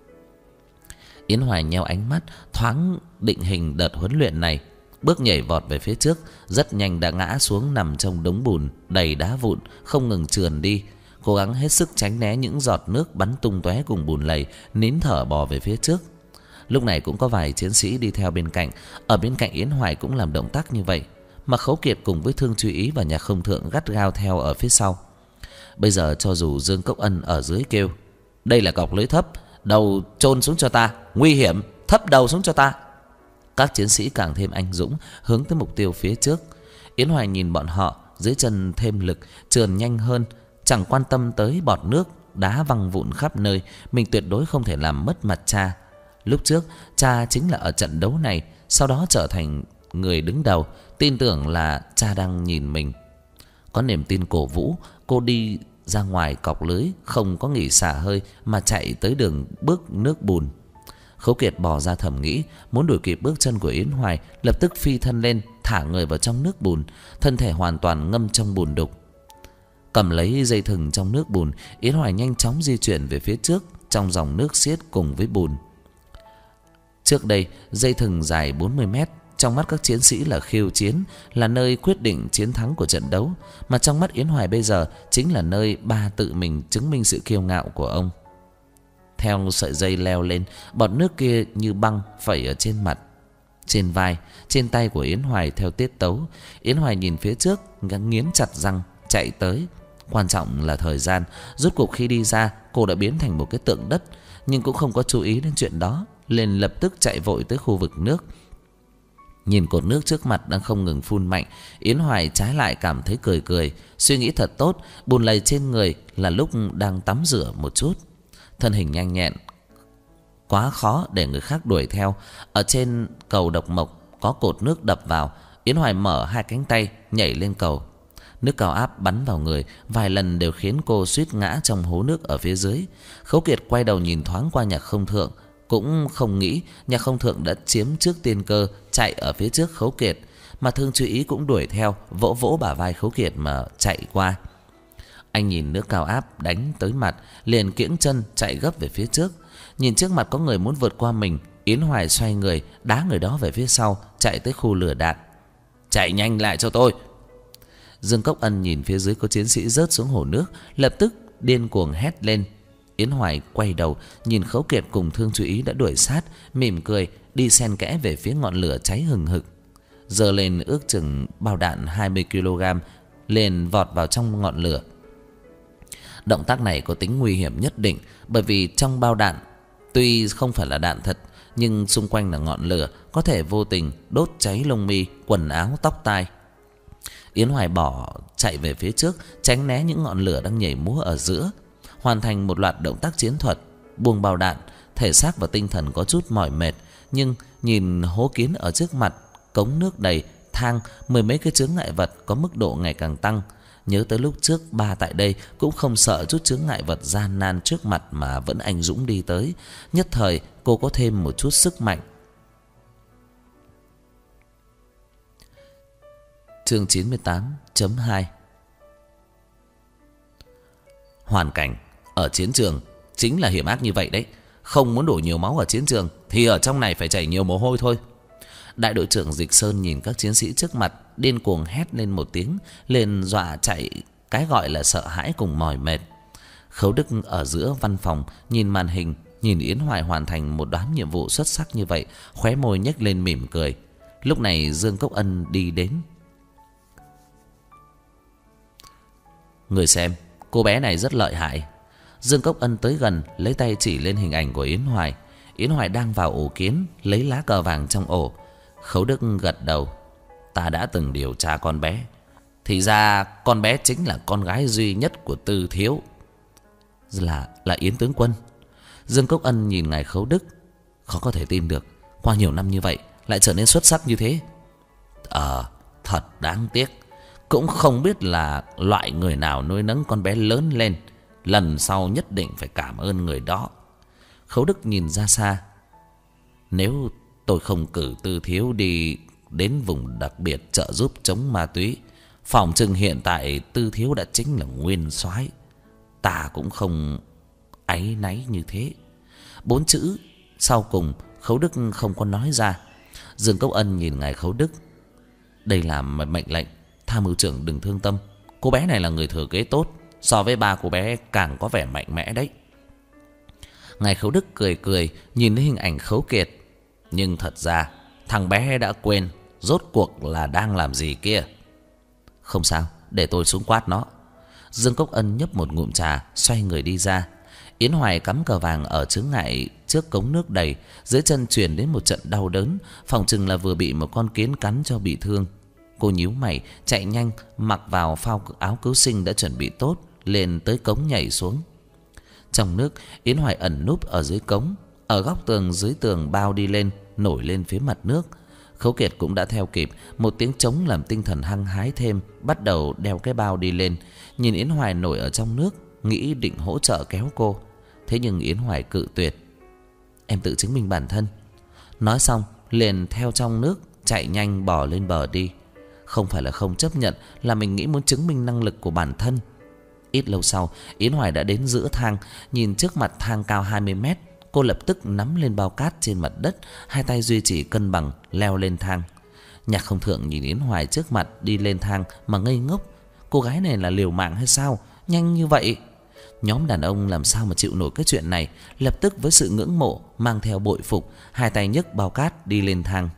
Yến Hoài nheo ánh mắt, thoáng định hình đợt huấn luyện này, bước nhảy vọt về phía trước, rất nhanh đã ngã xuống nằm trong đống bùn đầy đá vụn, không ngừng trườn đi, cố gắng hết sức tránh né những giọt nước bắn tung tóe cùng bùn lầy, nín thở bò về phía trước. Lúc này cũng có vài chiến sĩ đi theo bên cạnh, ở bên cạnh Yến Hoài cũng làm động tác như vậy, mà Khấu Kiệt cùng với Thương Chú Ý và Nhạc Không Thượng gắt gao theo ở phía sau. Bây giờ cho dù Dương Cốc Ân ở dưới kêu đây là cọc lưới thấp, đầu chôn xuống cho ta, nguy hiểm, thấp đầu xuống cho ta, các chiến sĩ càng thêm anh dũng hướng tới mục tiêu phía trước. Yến Hoài nhìn bọn họ, dưới chân thêm lực, trườn nhanh hơn, chẳng quan tâm tới bọt nước đá văng vụn khắp nơi. Mình tuyệt đối không thể làm mất mặt cha. Lúc trước cha chính là ở trận đấu này, sau đó trở thành người đứng đầu, tin tưởng là cha đang nhìn mình. Có niềm tin cổ vũ, cô đi ra ngoài cọc lưới, không có nghỉ xả hơi mà chạy tới đường bước nước bùn. Khấu Kiệt bò ra thầm nghĩ, muốn đuổi kịp bước chân của Yến Hoài, lập tức phi thân lên, thả người vào trong nước bùn, thân thể hoàn toàn ngâm trong bùn đục. Cầm lấy dây thừng trong nước bùn, Yến Hoài nhanh chóng di chuyển về phía trước trong dòng nước xiết cùng với bùn. Trước đây, dây thừng dài 40 mét, trong mắt các chiến sĩ là khiêu chiến, là nơi quyết định chiến thắng của trận đấu, mà trong mắt Yến Hoài bây giờ chính là nơi ba tự mình chứng minh sự kiêu ngạo của ông. Theo sợi dây leo lên, bọt nước kia như băng phẩy ở trên mặt, trên vai, trên tay của Yến Hoài theo tiết tấu. Yến Hoài nhìn phía trước, nghiến chặt răng chạy tới. Quan trọng là thời gian. Rốt cuộc khi đi ra, cô đã biến thành một cái tượng đất, nhưng cũng không có chú ý đến chuyện đó, liền lập tức chạy vội tới khu vực nước. Nhìn cột nước trước mặt đang không ngừng phun mạnh, Yến Hoài trái lại cảm thấy cười cười, suy nghĩ thật tốt, bùn lầy trên người là lúc đang tắm rửa một chút. Thân hình nhanh nhẹn, quá khó để người khác đuổi theo. Ở trên cầu độc mộc có cột nước đập vào, Yến Hoài mở hai cánh tay nhảy lên cầu. Nước cao áp bắn vào người, vài lần đều khiến cô suýt ngã trong hố nước ở phía dưới. Khấu Kiệt quay đầu nhìn thoáng qua Nhạc Không Thượng, cũng không nghĩ Nhạc Không Thượng đã chiếm trước tiên cơ, chạy ở phía trước Khấu Kiệt, mà Thương Chú Ý cũng đuổi theo, vỗ vỗ bả vai Khấu Kiệt mà chạy qua. Anh nhìn nước cao áp đánh tới mặt, liền kiễng chân chạy gấp về phía trước. Nhìn trước mặt có người muốn vượt qua mình, Yến Hoài xoay người đá người đó về phía sau, chạy tới khu lửa đạn. Chạy nhanh lại cho tôi. Dương Cốc Ân nhìn phía dưới có chiến sĩ rớt xuống hồ nước, lập tức điên cuồng hét lên. Yến Hoài quay đầu nhìn Khấu Kiệt cùng Thương Chú Ý đã đuổi sát, mỉm cười đi xen kẽ về phía ngọn lửa cháy hừng hực. Giơ lên ước chừng bao đạn 20 kg, liền vọt vào trong ngọn lửa. Động tác này có tính nguy hiểm nhất định, bởi vì trong bao đạn tuy không phải là đạn thật, nhưng xung quanh là ngọn lửa, có thể vô tình đốt cháy lông mi, quần áo, tóc tai. Yến Hoài bỏ chạy về phía trước, tránh né những ngọn lửa đang nhảy múa ở giữa, hoàn thành một loạt động tác chiến thuật, buông bao đạn. Thể xác và tinh thần có chút mỏi mệt, nhưng nhìn hố kiến ở trước mặt, cống nước đầy, thang, mười mấy cái chướng ngại vật có mức độ ngày càng tăng. Nhớ tới lúc trước ba tại đây cũng không sợ chút chướng ngại vật gian nan trước mặt mà vẫn anh dũng đi tới. Nhất thời cô có thêm một chút sức mạnh. Chương 98.2. Hoàn cảnh ở chiến trường chính là hiểm ác như vậy đấy. Không muốn đổ nhiều máu ở chiến trường thì ở trong này phải chảy nhiều mồ hôi thôi. Đại đội trưởng Dịch Sơn nhìn các chiến sĩ trước mặt, điên cuồng hét lên một tiếng, liền dọa chạy cái gọi là sợ hãi cùng mỏi mệt. Khấu Đức ở giữa văn phòng nhìn màn hình, nhìn Yến Hoài hoàn thành một đám nhiệm vụ xuất sắc như vậy, khóe môi nhếch lên mỉm cười. Lúc này Dương Cốc Ân đi đến. Người xem, cô bé này rất lợi hại. Dương Cốc Ân tới gần, lấy tay chỉ lên hình ảnh của Yến Hoài. Yến Hoài đang vào ổ kiến, lấy lá cờ vàng trong ổ. Khấu Đức gật đầu. Ta đã từng điều tra con bé. Thì ra con bé chính là con gái duy nhất của Tư thiếu. Là Yến tướng quân. Dương Cốc Ân nhìn ngài Khấu Đức, khó có thể tin được, qua nhiều năm như vậy lại trở nên xuất sắc như thế. Thật đáng tiếc. Cũng không biết là loại người nào nuôi nấng con bé lớn lên. Lần sau nhất định phải cảm ơn người đó. Khấu Đức nhìn ra xa. Nếu tôi không cử Tư thiếu đi đến vùng đặc biệt trợ giúp chống ma túy, phòng chừng hiện tại Tư thiếu đã chính là nguyên soái. Ta cũng không áy náy như thế. 4 chữ sau cùng Khấu Đức không có nói ra. Dương Cốc Ân nhìn ngài Khấu Đức. Đây là mệnh lệnh, tham mưu trưởng đừng thương tâm. Cô bé này là người thừa kế tốt, so với ba cô bé càng có vẻ mạnh mẽ đấy. Ngài Khấu Đức cười cười nhìn đến hình ảnh Khấu Kiệt. Nhưng thật ra thằng bé đã quên rốt cuộc là đang làm gì kia. Không sao, để tôi xuống quát nó. Dương Cốc Ân nhấp một ngụm trà, xoay người đi ra. Yến Hoài cắm cờ vàng ở chướng ngại trước cống nước đầy, dưới chân truyền đến một trận đau đớn, phòng chừng là vừa bị một con kiến cắn cho bị thương. Cô nhíu mày, chạy nhanh, mặc vào phao áo cứu sinh đã chuẩn bị tốt, lên tới cống nhảy xuống. Trong nước, Yến Hoài ẩn núp ở dưới cống, ở góc tường dưới tường bao đi lên, nổi lên phía mặt nước. Khấu Kiệt cũng đã theo kịp, một tiếng trống làm tinh thần hăng hái thêm, bắt đầu đeo cái bao đi lên. Nhìn Yến Hoài nổi ở trong nước, nghĩ định hỗ trợ kéo cô. Thế nhưng Yến Hoài cự tuyệt. Em tự chứng minh bản thân. Nói xong, liền theo trong nước, chạy nhanh bò lên bờ đi. Không phải là không chấp nhận, là mình nghĩ muốn chứng minh năng lực của bản thân. Ít lâu sau, Yến Hoài đã đến giữa thang, nhìn trước mặt thang cao 20 mét. Cô lập tức nắm lên bao cát trên mặt đất, hai tay duy trì cân bằng, leo lên thang. Nhạc Không Thượng nhìn Yến Hoài trước mặt đi lên thang mà ngây ngốc. Cô gái này là liều mạng hay sao? Nhanh như vậy? Nhóm đàn ông làm sao mà chịu nổi cái chuyện này, lập tức với sự ngưỡng mộ mang theo bội phục, hai tay nhấc bao cát đi lên thang.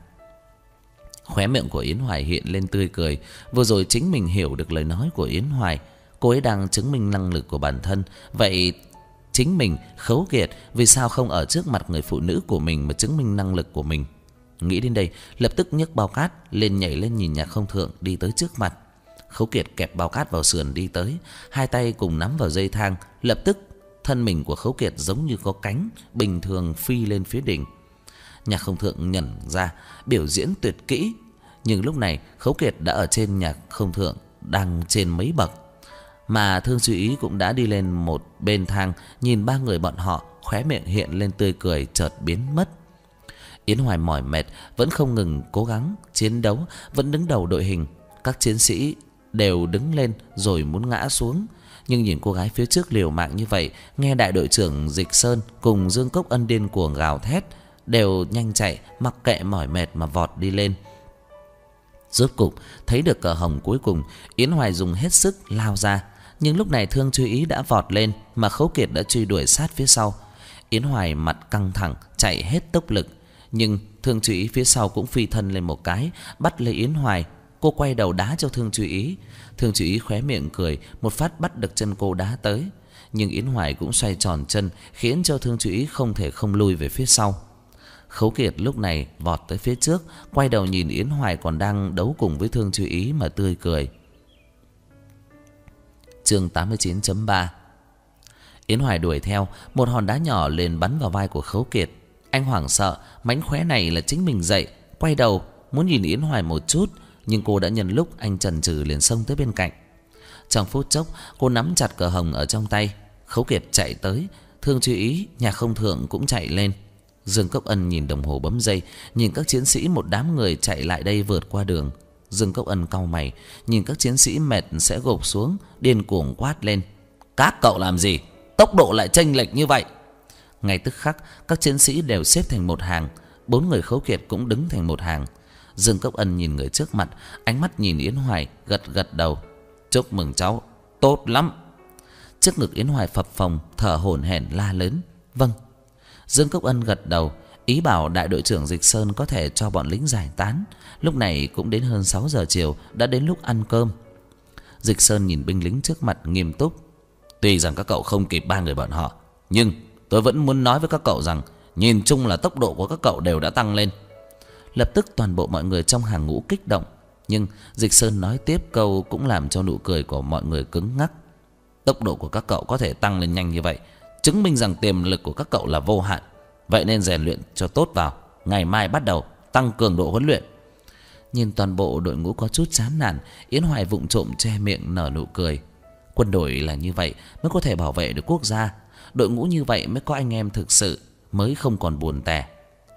Khóe miệng của Yến Hoài hiện lên tươi cười. Vừa rồi chính mình hiểu được lời nói của Yến Hoài. Cô ấy đang chứng minh năng lực của bản thân. Vậy chính mình, Khấu Kiệt, vì sao không ở trước mặt người phụ nữ của mình mà chứng minh năng lực của mình? Nghĩ đến đây, lập tức nhấc bao cát lên, nhảy lên nhìn Nhạc Không Thượng đi tới trước mặt. Khấu Kiệt kẹp bao cát vào sườn đi tới, hai tay cùng nắm vào dây thang. Lập tức thân mình của Khấu Kiệt giống như có cánh, bình thường phi lên phía đỉnh. Nhạc Không Thượng nhận ra, biểu diễn tuyệt kỹ. Nhưng lúc này Khấu Kiệt đã ở trên Nhạc Không Thượng, đang trên mấy bậc. Mà Thương Duy Ý cũng đã đi lên một bên thang, nhìn ba người bọn họ, khóe miệng hiện lên tươi cười chợt biến mất. Yến Hoài mỏi mệt, vẫn không ngừng cố gắng chiến đấu, vẫn đứng đầu đội hình. Các chiến sĩ đều đứng lên rồi muốn ngã xuống. Nhưng nhìn cô gái phía trước liều mạng như vậy, nghe đại đội trưởng Dịch Sơn cùng Dương Cốc Ân điên cuồng gào thét, đều nhanh chạy, mặc kệ mỏi mệt mà vọt đi lên. Rốt cục thấy được cờ hồng cuối cùng, Yến Hoài dùng hết sức lao ra. Nhưng lúc này Thương Duy Ý đã vọt lên, mà Khấu Kiệt đã truy đuổi sát phía sau. Yến Hoài mặt căng thẳng, chạy hết tốc lực. Nhưng Thương Duy Ý phía sau cũng phi thân lên một cái, bắt lấy Yến Hoài. Cô quay đầu đá cho Thương Duy Ý. Thương Duy Ý khóe miệng cười, một phát bắt được chân cô đá tới. Nhưng Yến Hoài cũng xoay tròn chân, khiến cho Thương Duy Ý không thể không lui về phía sau. Khấu Kiệt lúc này vọt tới phía trước, quay đầu nhìn Yến Hoài còn đang đấu cùng với Thương Duy Ý mà tươi cười. Chương 89.3. Yến Hoài đuổi theo, một hòn đá nhỏ liền bắn vào vai của Khấu Kiệt. Anh hoảng sợ, mánh khóe này là chính mình dậy, quay đầu muốn nhìn Yến Hoài một chút, nhưng cô đã nhân lúc anh chần chừ liền xông tới bên cạnh. Trong phút chốc, cô nắm chặt cờ hồng ở trong tay. Khấu Kiệt chạy tới, Thương Duy Ý, Nhạc Không Thượng cũng chạy lên. Dương Cốc Ân nhìn đồng hồ bấm giây, nhìn các chiến sĩ một đám người chạy lại đây vượt qua đường. Dương Cốc Ân cau mày, nhìn các chiến sĩ mệt sẽ gục xuống, điên cuồng quát lên: các cậu làm gì? Tốc độ lại chênh lệch như vậy! Ngay tức khắc, các chiến sĩ đều xếp thành một hàng. 4 người Khấu Kiệt cũng đứng thành một hàng. Dương Cốc Ân nhìn người trước mặt, ánh mắt nhìn Yến Hoài, gật gật đầu. Chúc mừng cháu, tốt lắm. Trước ngực Yến Hoài phập phồng, thở hổn hển la lớn. Vâng. Dương Cốc Ân gật đầu, ý bảo đại đội trưởng Dịch Sơn có thể cho bọn lính giải tán. Lúc này cũng đến hơn 6 giờ chiều, đã đến lúc ăn cơm. Dịch Sơn nhìn binh lính trước mặt nghiêm túc. Tuy rằng các cậu không kịp 3 người bọn họ, nhưng tôi vẫn muốn nói với các cậu rằng nhìn chung là tốc độ của các cậu đều đã tăng lên. Lập tức toàn bộ mọi người trong hàng ngũ kích động. Nhưng Dịch Sơn nói tiếp câu cũng làm cho nụ cười của mọi người cứng ngắc. Tốc độ của các cậu có thể tăng lên nhanh như vậy, chứng minh rằng tiềm lực của các cậu là vô hạn. Vậy nên rèn luyện cho tốt vào, ngày mai bắt đầu tăng cường độ huấn luyện. Nhìn toàn bộ đội ngũ có chút chán nản, Yến Hoài vụng trộm che miệng nở nụ cười. Quân đội là như vậy mới có thể bảo vệ được quốc gia. Đội ngũ như vậy mới có anh em thực sự, mới không còn buồn tẻ.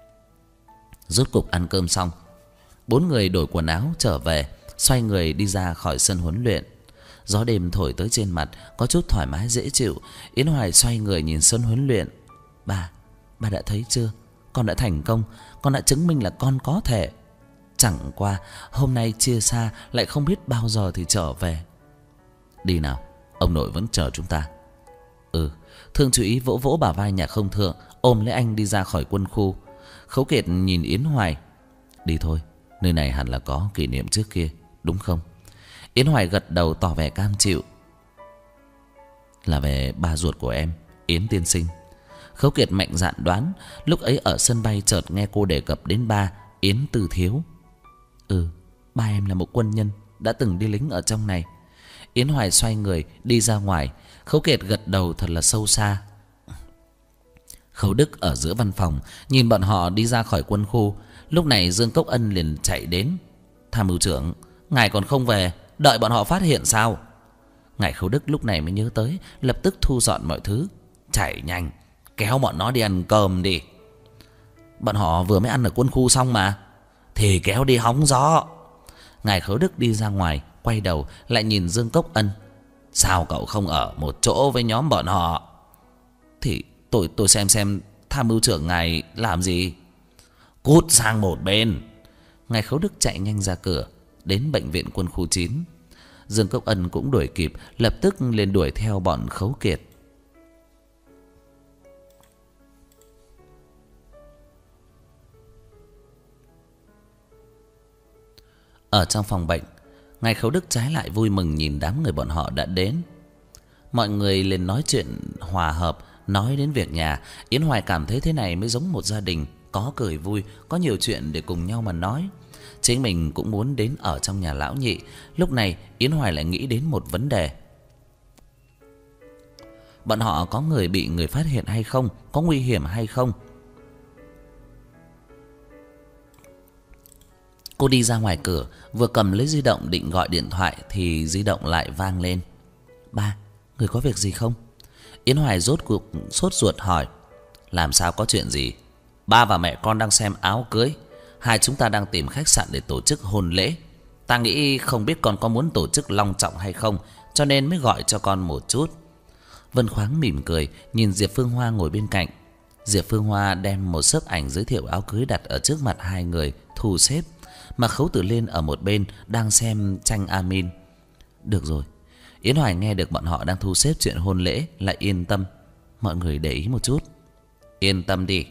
Rốt cục ăn cơm xong, 4 người đổi quần áo trở về, xoay người đi ra khỏi sân huấn luyện. Gió đêm thổi tới trên mặt, có chút thoải mái dễ chịu. Yến Hoài xoay người nhìn sân huấn luyện. Ba đã thấy chưa? Con đã thành công, con đã chứng minh là con có thể. Chẳng qua hôm nay chia xa, lại không biết bao giờ thì trở về. Đi nào, ông nội vẫn chờ chúng ta. Thương chú ý vỗ vỗ bả vai Nhạc Không Thượng, ôm lấy anh đi ra khỏi quân khu. Khấu Kiệt nhìn Yến Hoài. Đi thôi, nơi này hẳn là có kỷ niệm trước kia, đúng không? Yến Hoài gật đầu tỏ vẻ cam chịu. Là về ba ruột của em, Yến tiên sinh. Khấu Kiệt mạnh dạn đoán. Lúc ấy ở sân bay chợt nghe cô đề cập đến ba, Yến Từ Thiếu. Ba em là một quân nhân, đã từng đi lính ở trong này. Yến Hoài xoay người đi ra ngoài. Khấu Kiệt gật đầu thật là sâu xa. Khấu Đức ở giữa văn phòng nhìn bọn họ đi ra khỏi quân khu. Lúc này Dương Cốc Ân liền chạy đến. Tham mưu trưởng, ngài còn không về, đợi bọn họ phát hiện sao? Ngài Khấu Đức lúc này mới nhớ tới, lập tức thu dọn mọi thứ. Chạy nhanh, kéo bọn nó đi ăn cơm đi. Bọn họ vừa mới ăn ở quân khu xong mà. Thì kéo đi hóng gió. Ngài Khấu Đức đi ra ngoài, quay đầu lại nhìn Dương Cốc Ân. Sao cậu không ở một chỗ với nhóm bọn họ? Thì tôi xem tham mưu trưởng ngài làm gì. Cút sang một bên. Ngài Khấu Đức chạy nhanh ra cửa, đến bệnh viện quân khu 9. Dương Cốc Ân cũng đuổi kịp, lập tức liền đuổi theo bọn Khấu Kiệt. Ở trong phòng bệnh, ngài Khấu Đức trái lại vui mừng nhìn đám người bọn họ đã đến. Mọi người liền nói chuyện hòa hợp, nói đến việc nhà. Yến Hoài cảm thấy thế này mới giống một gia đình, có cười vui, có nhiều chuyện để cùng nhau mà nói. Chính mình cũng muốn đến ở trong nhà lão nhị. Lúc này Yến Hoài lại nghĩ đến một vấn đề. Bọn họ có người bị người phát hiện hay không? Có nguy hiểm hay không? Cô đi ra ngoài cửa, vừa cầm lấy di động định gọi điện thoại thì di động lại vang lên. Ba, người có việc gì không? Yến Hoài rốt cuộc sốt ruột hỏi. Làm sao có chuyện gì? Ba và mẹ con đang xem áo cưới. Hai chúng ta đang tìm khách sạn để tổ chức hôn lễ. Ta nghĩ không biết con có muốn tổ chức long trọng hay không, cho nên mới gọi cho con một chút. Vân Khoáng mỉm cười nhìn Diệp Phương Hoa ngồi bên cạnh. Diệp Phương Hoa đem một xấp ảnh giới thiệu áo cưới đặt ở trước mặt hai người, thu xếp. Mà Khấu Tử Liên ở một bên đang xem tranh Amin. Được rồi. Yến Hoài nghe được bọn họ đang thu xếp chuyện hôn lễ lại yên tâm. Mọi người để ý một chút. Yên tâm đi.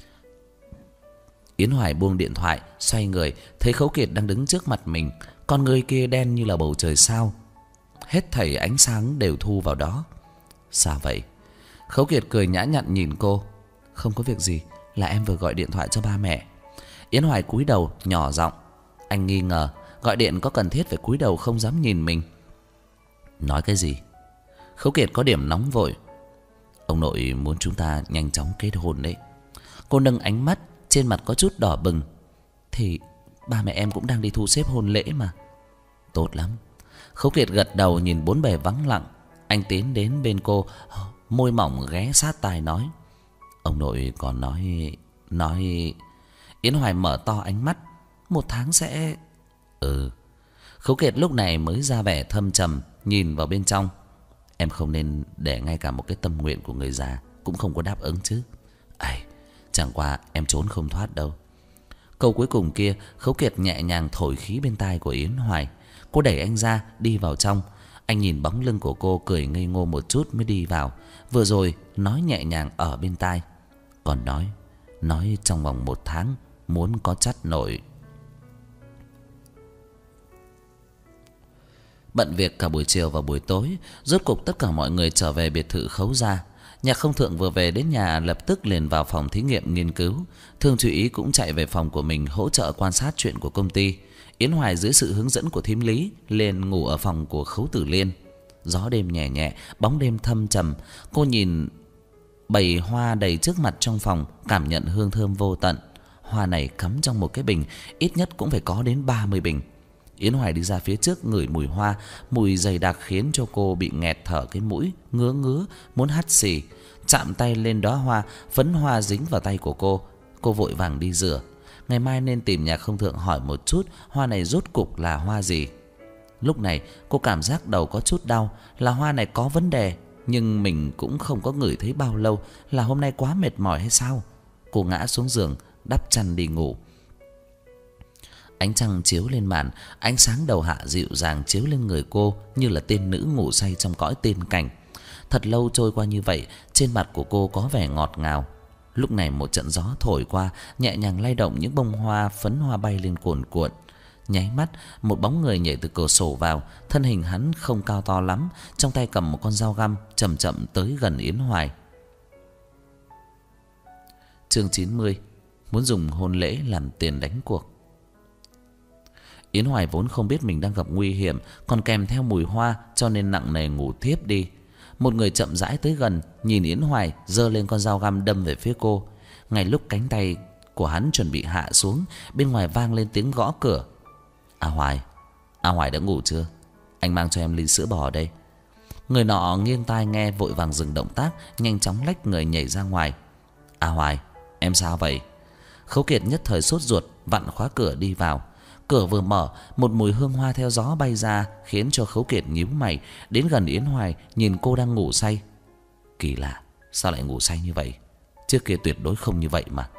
Yến Hoài buông điện thoại, xoay người, thấy Khấu Kiệt đang đứng trước mặt mình. Con người kia đen như là bầu trời sao. Hết thảy ánh sáng đều thu vào đó. Sao vậy? Khấu Kiệt cười nhã nhặn nhìn cô. Không có việc gì, là em vừa gọi điện thoại cho ba mẹ. Yến Hoài cúi đầu nhỏ giọng. Anh nghi ngờ gọi điện có cần thiết phải cúi đầu không dám nhìn mình. Nói cái gì? Khấu Kiệt có điểm nóng vội. Ông nội muốn chúng ta nhanh chóng kết hôn đấy. Cô nâng ánh mắt, trên mặt có chút đỏ bừng. Thì ba mẹ em cũng đang đi thu xếp hôn lễ mà. Tốt lắm. Khấu Kiệt gật đầu nhìn bốn bề vắng lặng. Anh tiến đến bên cô, môi mỏng ghé sát tai nói. Ông nội còn nói... Yến Hoài mở to ánh mắt. 1 tháng sẽ... Khấu Kiệt lúc này mới ra vẻ thâm trầm, nhìn vào bên trong. Em không nên để ngay cả một cái tâm nguyện của người già cũng không có đáp ứng chứ. Chẳng qua em trốn không thoát đâu. Câu cuối cùng kia, Khấu Kiệt nhẹ nhàng thổi khí bên tai của Yến Hoài. Cô đẩy anh ra, đi vào trong. Anh nhìn bóng lưng của cô, cười ngây ngô một chút mới đi vào. Vừa rồi nói nhẹ nhàng ở bên tai. Còn nói trong vòng 1 tháng muốn có chắt nổi. Bận việc cả buổi chiều và buổi tối, rốt cục tất cả mọi người trở về biệt thự Khấu gia. Nhạc Không Thượng vừa về đến nhà lập tức liền vào phòng thí nghiệm nghiên cứu. Thương Thụy Ý cũng chạy về phòng của mình hỗ trợ quan sát chuyện của công ty. Yến Hoài dưới sự hướng dẫn của thím Lý liền ngủ ở phòng của Khấu Tử Liên. Gió đêm nhẹ nhẹ, bóng đêm thâm trầm. Cô nhìn bầy hoa đầy trước mặt trong phòng, cảm nhận hương thơm vô tận. Hoa này cắm trong một cái bình, ít nhất cũng phải có đến 30 bình. Yến Hoài đi ra phía trước ngửi mùi hoa, mùi dày đặc khiến cho cô bị nghẹt thở cái mũi, ngứa muốn hắt xì. Chạm tay lên đóa hoa, phấn hoa dính vào tay của cô vội vàng đi rửa. Ngày mai nên tìm Nhạc Không Thượng hỏi một chút hoa này rốt cục là hoa gì. Lúc này cô cảm giác đầu có chút đau, là hoa này có vấn đề, nhưng mình cũng không có ngửi thấy bao lâu, là hôm nay quá mệt mỏi hay sao? Cô ngã xuống giường, đắp chăn đi ngủ. Ánh trăng chiếu lên màn, ánh sáng đầu hạ dịu dàng chiếu lên người cô như là tiên nữ ngủ say trong cõi tiên cảnh. Thật lâu trôi qua như vậy, trên mặt của cô có vẻ ngọt ngào. Lúc này một trận gió thổi qua, nhẹ nhàng lay động những bông hoa, phấn hoa bay lên cuồn cuộn. Nháy mắt, một bóng người nhảy từ cửa sổ vào, thân hình hắn không cao to lắm, trong tay cầm một con dao găm, chậm chậm tới gần Yến Hoài. Chương 90, muốn dùng hôn lễ làm tiền đánh cuộc. Yến Hoài vốn không biết mình đang gặp nguy hiểm, còn kèm theo mùi hoa cho nên nặng nề ngủ thiếp đi. Một người chậm rãi tới gần, nhìn Yến Hoài, giơ lên con dao găm đâm về phía cô. Ngay lúc cánh tay của hắn chuẩn bị hạ xuống, bên ngoài vang lên tiếng gõ cửa. A Hoài đã ngủ chưa? Anh mang cho em ly sữa bò đây. Người nọ nghiêng tai nghe, vội vàng dừng động tác, nhanh chóng lách người nhảy ra ngoài. A Hoài, em sao vậy? Khấu Kiệt nhất thời sốt ruột, vặn khóa cửa đi vào. Cửa vừa mở, một mùi hương hoa theo gió bay ra, khiến cho Khấu Kiệt nhíu mày, đến gần Yến Hoài, nhìn cô đang ngủ say. Kỳ lạ, sao lại ngủ say như vậy? Trước kia tuyệt đối không như vậy mà.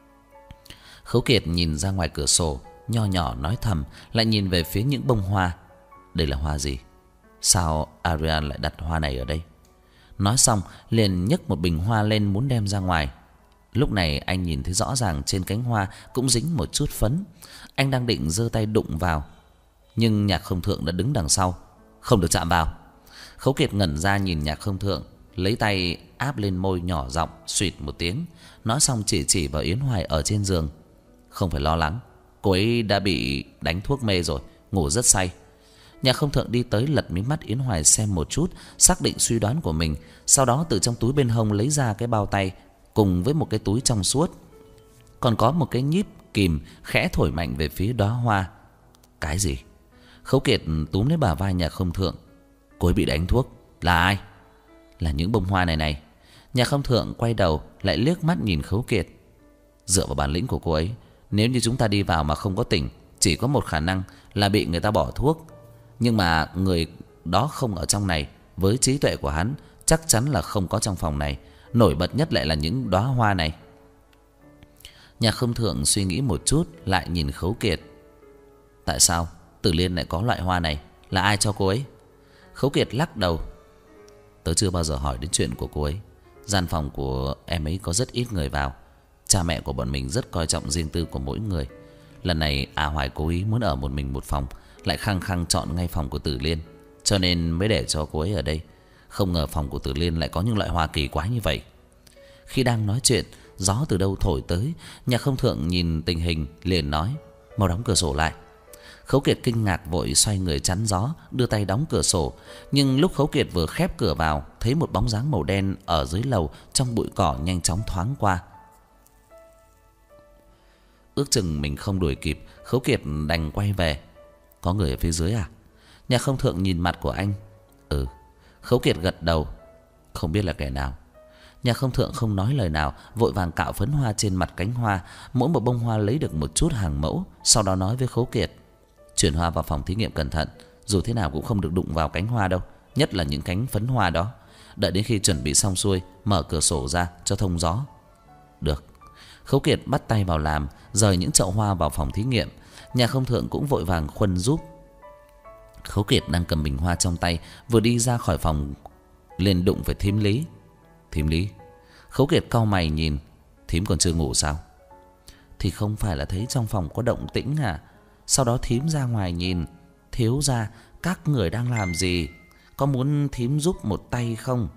Khấu Kiệt nhìn ra ngoài cửa sổ, nho nhỏ nói thầm, lại nhìn về phía những bông hoa. Đây là hoa gì? Sao Arian lại đặt hoa này ở đây? Nói xong, liền nhấc một bình hoa lên muốn đem ra ngoài. Lúc này anh nhìn thấy rõ ràng trên cánh hoa cũng dính một chút phấn. Anh đang định giơ tay đụng vào, nhưng Nhạc Không Thượng đã đứng đằng sau. Không được chạm vào. Khấu Kiệt ngẩn ra nhìn Nhạc Không Thượng, lấy tay áp lên môi, nhỏ giọng suýt một tiếng. Nói xong chỉ vào Yến Hoài ở trên giường. Không phải lo lắng, cô ấy đã bị đánh thuốc mê rồi, ngủ rất say. Nhạc Không Thượng đi tới, lật mí mắt Yến Hoài xem một chút, xác định suy đoán của mình. Sau đó từ trong túi bên hông lấy ra cái bao tay, cùng với một cái túi trong suốt, còn có một cái nhíp kìm, khẽ thổi mạnh về phía đóa hoa. Cái gì? Khấu Kiệt túm lấy bả vai Nhạc Không Thượng. Cô ấy bị đánh thuốc. Là ai? Là những bông hoa này. Nhạc Không Thượng quay đầu lại liếc mắt nhìn Khấu Kiệt. Dựa vào bản lĩnh của cô ấy, nếu như chúng ta đi vào mà không có tỉnh, chỉ có một khả năng là bị người ta bỏ thuốc. Nhưng mà người đó không ở trong này, với trí tuệ của hắn chắc chắn là không có trong phòng này. Nổi bật nhất lại là những đóa hoa này. Nhạc Không Thượng suy nghĩ một chút, lại nhìn Khấu Kiệt. Tại sao Tử Liên lại có loại hoa này? Là ai cho cô ấy? Khấu Kiệt lắc đầu. Tớ chưa bao giờ hỏi đến chuyện của cô ấy. Gian phòng của em ấy có rất ít người vào. Cha mẹ của bọn mình rất coi trọng riêng tư của mỗi người. Lần này Hoài cố ý muốn ở một mình một phòng, lại khăng khăng chọn ngay phòng của Tử Liên, cho nên mới để cho cô ấy ở đây. Không ngờ phòng của Tử Liên lại có những loại hoa kỳ quái như vậy. Khi đang nói chuyện, gió từ đâu thổi tới. Nhạc Không Thượng nhìn tình hình liền nói, mau đóng cửa sổ lại. Khấu Kiệt kinh ngạc vội xoay người chắn gió, đưa tay đóng cửa sổ. Nhưng lúc Khấu Kiệt vừa khép cửa vào, thấy một bóng dáng màu đen ở dưới lầu trong bụi cỏ nhanh chóng thoáng qua. Ước chừng mình không đuổi kịp, Khấu Kiệt đành quay về. Có người ở phía dưới à? Nhạc Không Thượng nhìn mặt của anh. Ừ. Khấu Kiệt gật đầu. Không biết là kẻ nào. Nhạc Không Thượng không nói lời nào, vội vàng cạo phấn hoa trên mặt cánh hoa. Mỗi một bông hoa lấy được một chút hàng mẫu, sau đó nói với Khấu Kiệt, chuyển hoa vào phòng thí nghiệm cẩn thận, dù thế nào cũng không được đụng vào cánh hoa đâu, nhất là những cánh phấn hoa đó. Đợi đến khi chuẩn bị xong xuôi, mở cửa sổ ra cho thông gió. Được. Khấu Kiệt bắt tay vào làm, rời những chậu hoa vào phòng thí nghiệm. Nhà không thượng cũng vội vàng khuân giúp. Khấu Kiệt đang cầm bình hoa trong tay, vừa đi ra khỏi phòng liền đụng phải thím Lý. Thím Lý. Khấu Kiệt cau mày nhìn. Thím còn chưa ngủ sao? Thì không phải là thấy trong phòng có động tĩnh à? Sau đó thím ra ngoài nhìn. Thiếu gia, các người đang làm gì? Có muốn thím giúp một tay không?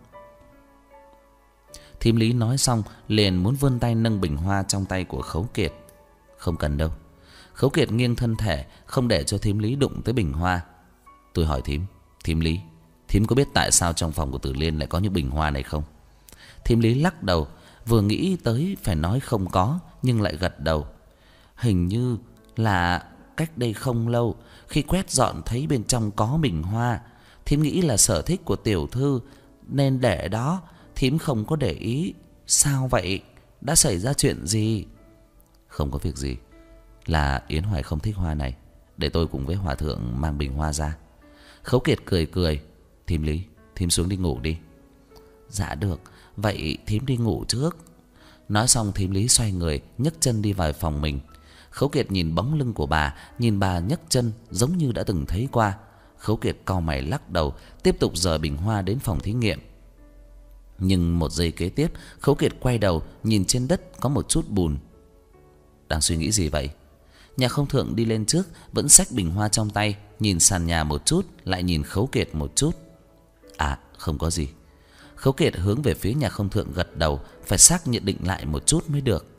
Thím Lý nói xong liền muốn vươn tay nâng bình hoa trong tay của Khấu Kiệt. Không cần đâu. Khấu Kiệt nghiêng thân thể, không để cho thím Lý đụng tới bình hoa. Tôi hỏi thím Lý, thím có biết tại sao trong phòng của Tử Liên lại có những bình hoa này không? Thím Lý lắc đầu, vừa nghĩ tới phải nói không có, nhưng lại gật đầu. Hình như là cách đây không lâu, khi quét dọn thấy bên trong có bình hoa. Thím nghĩ là sở thích của tiểu thư nên để đó, thím không có để ý. Sao vậy? Đã xảy ra chuyện gì? Không có việc gì, là Yến Hoài không thích hoa này, để tôi cùng với hòa thượng mang bình hoa ra. Khấu Kiệt cười cười. Thím Lý, thím xuống đi ngủ đi. Dạ được, vậy thím đi ngủ trước. Nói xong thím Lý xoay người nhấc chân đi vào phòng mình. Khấu Kiệt nhìn bóng lưng của bà, nhìn bà nhấc chân giống như đã từng thấy qua. Khấu Kiệt cau mày lắc đầu, tiếp tục dời bình hoa đến phòng thí nghiệm. Nhưng một giây kế tiếp, Khấu Kiệt quay đầu nhìn trên đất có một chút bùn. Đang suy nghĩ gì vậy? Nhà không thượng đi lên trước, vẫn xách bình hoa trong tay, nhìn sàn nhà một chút, lại nhìn Khấu Kiệt một chút. À, không có gì. Khấu Kiệt hướng về phía nhà không thượng gật đầu, phải xác nhận định lại một chút mới được.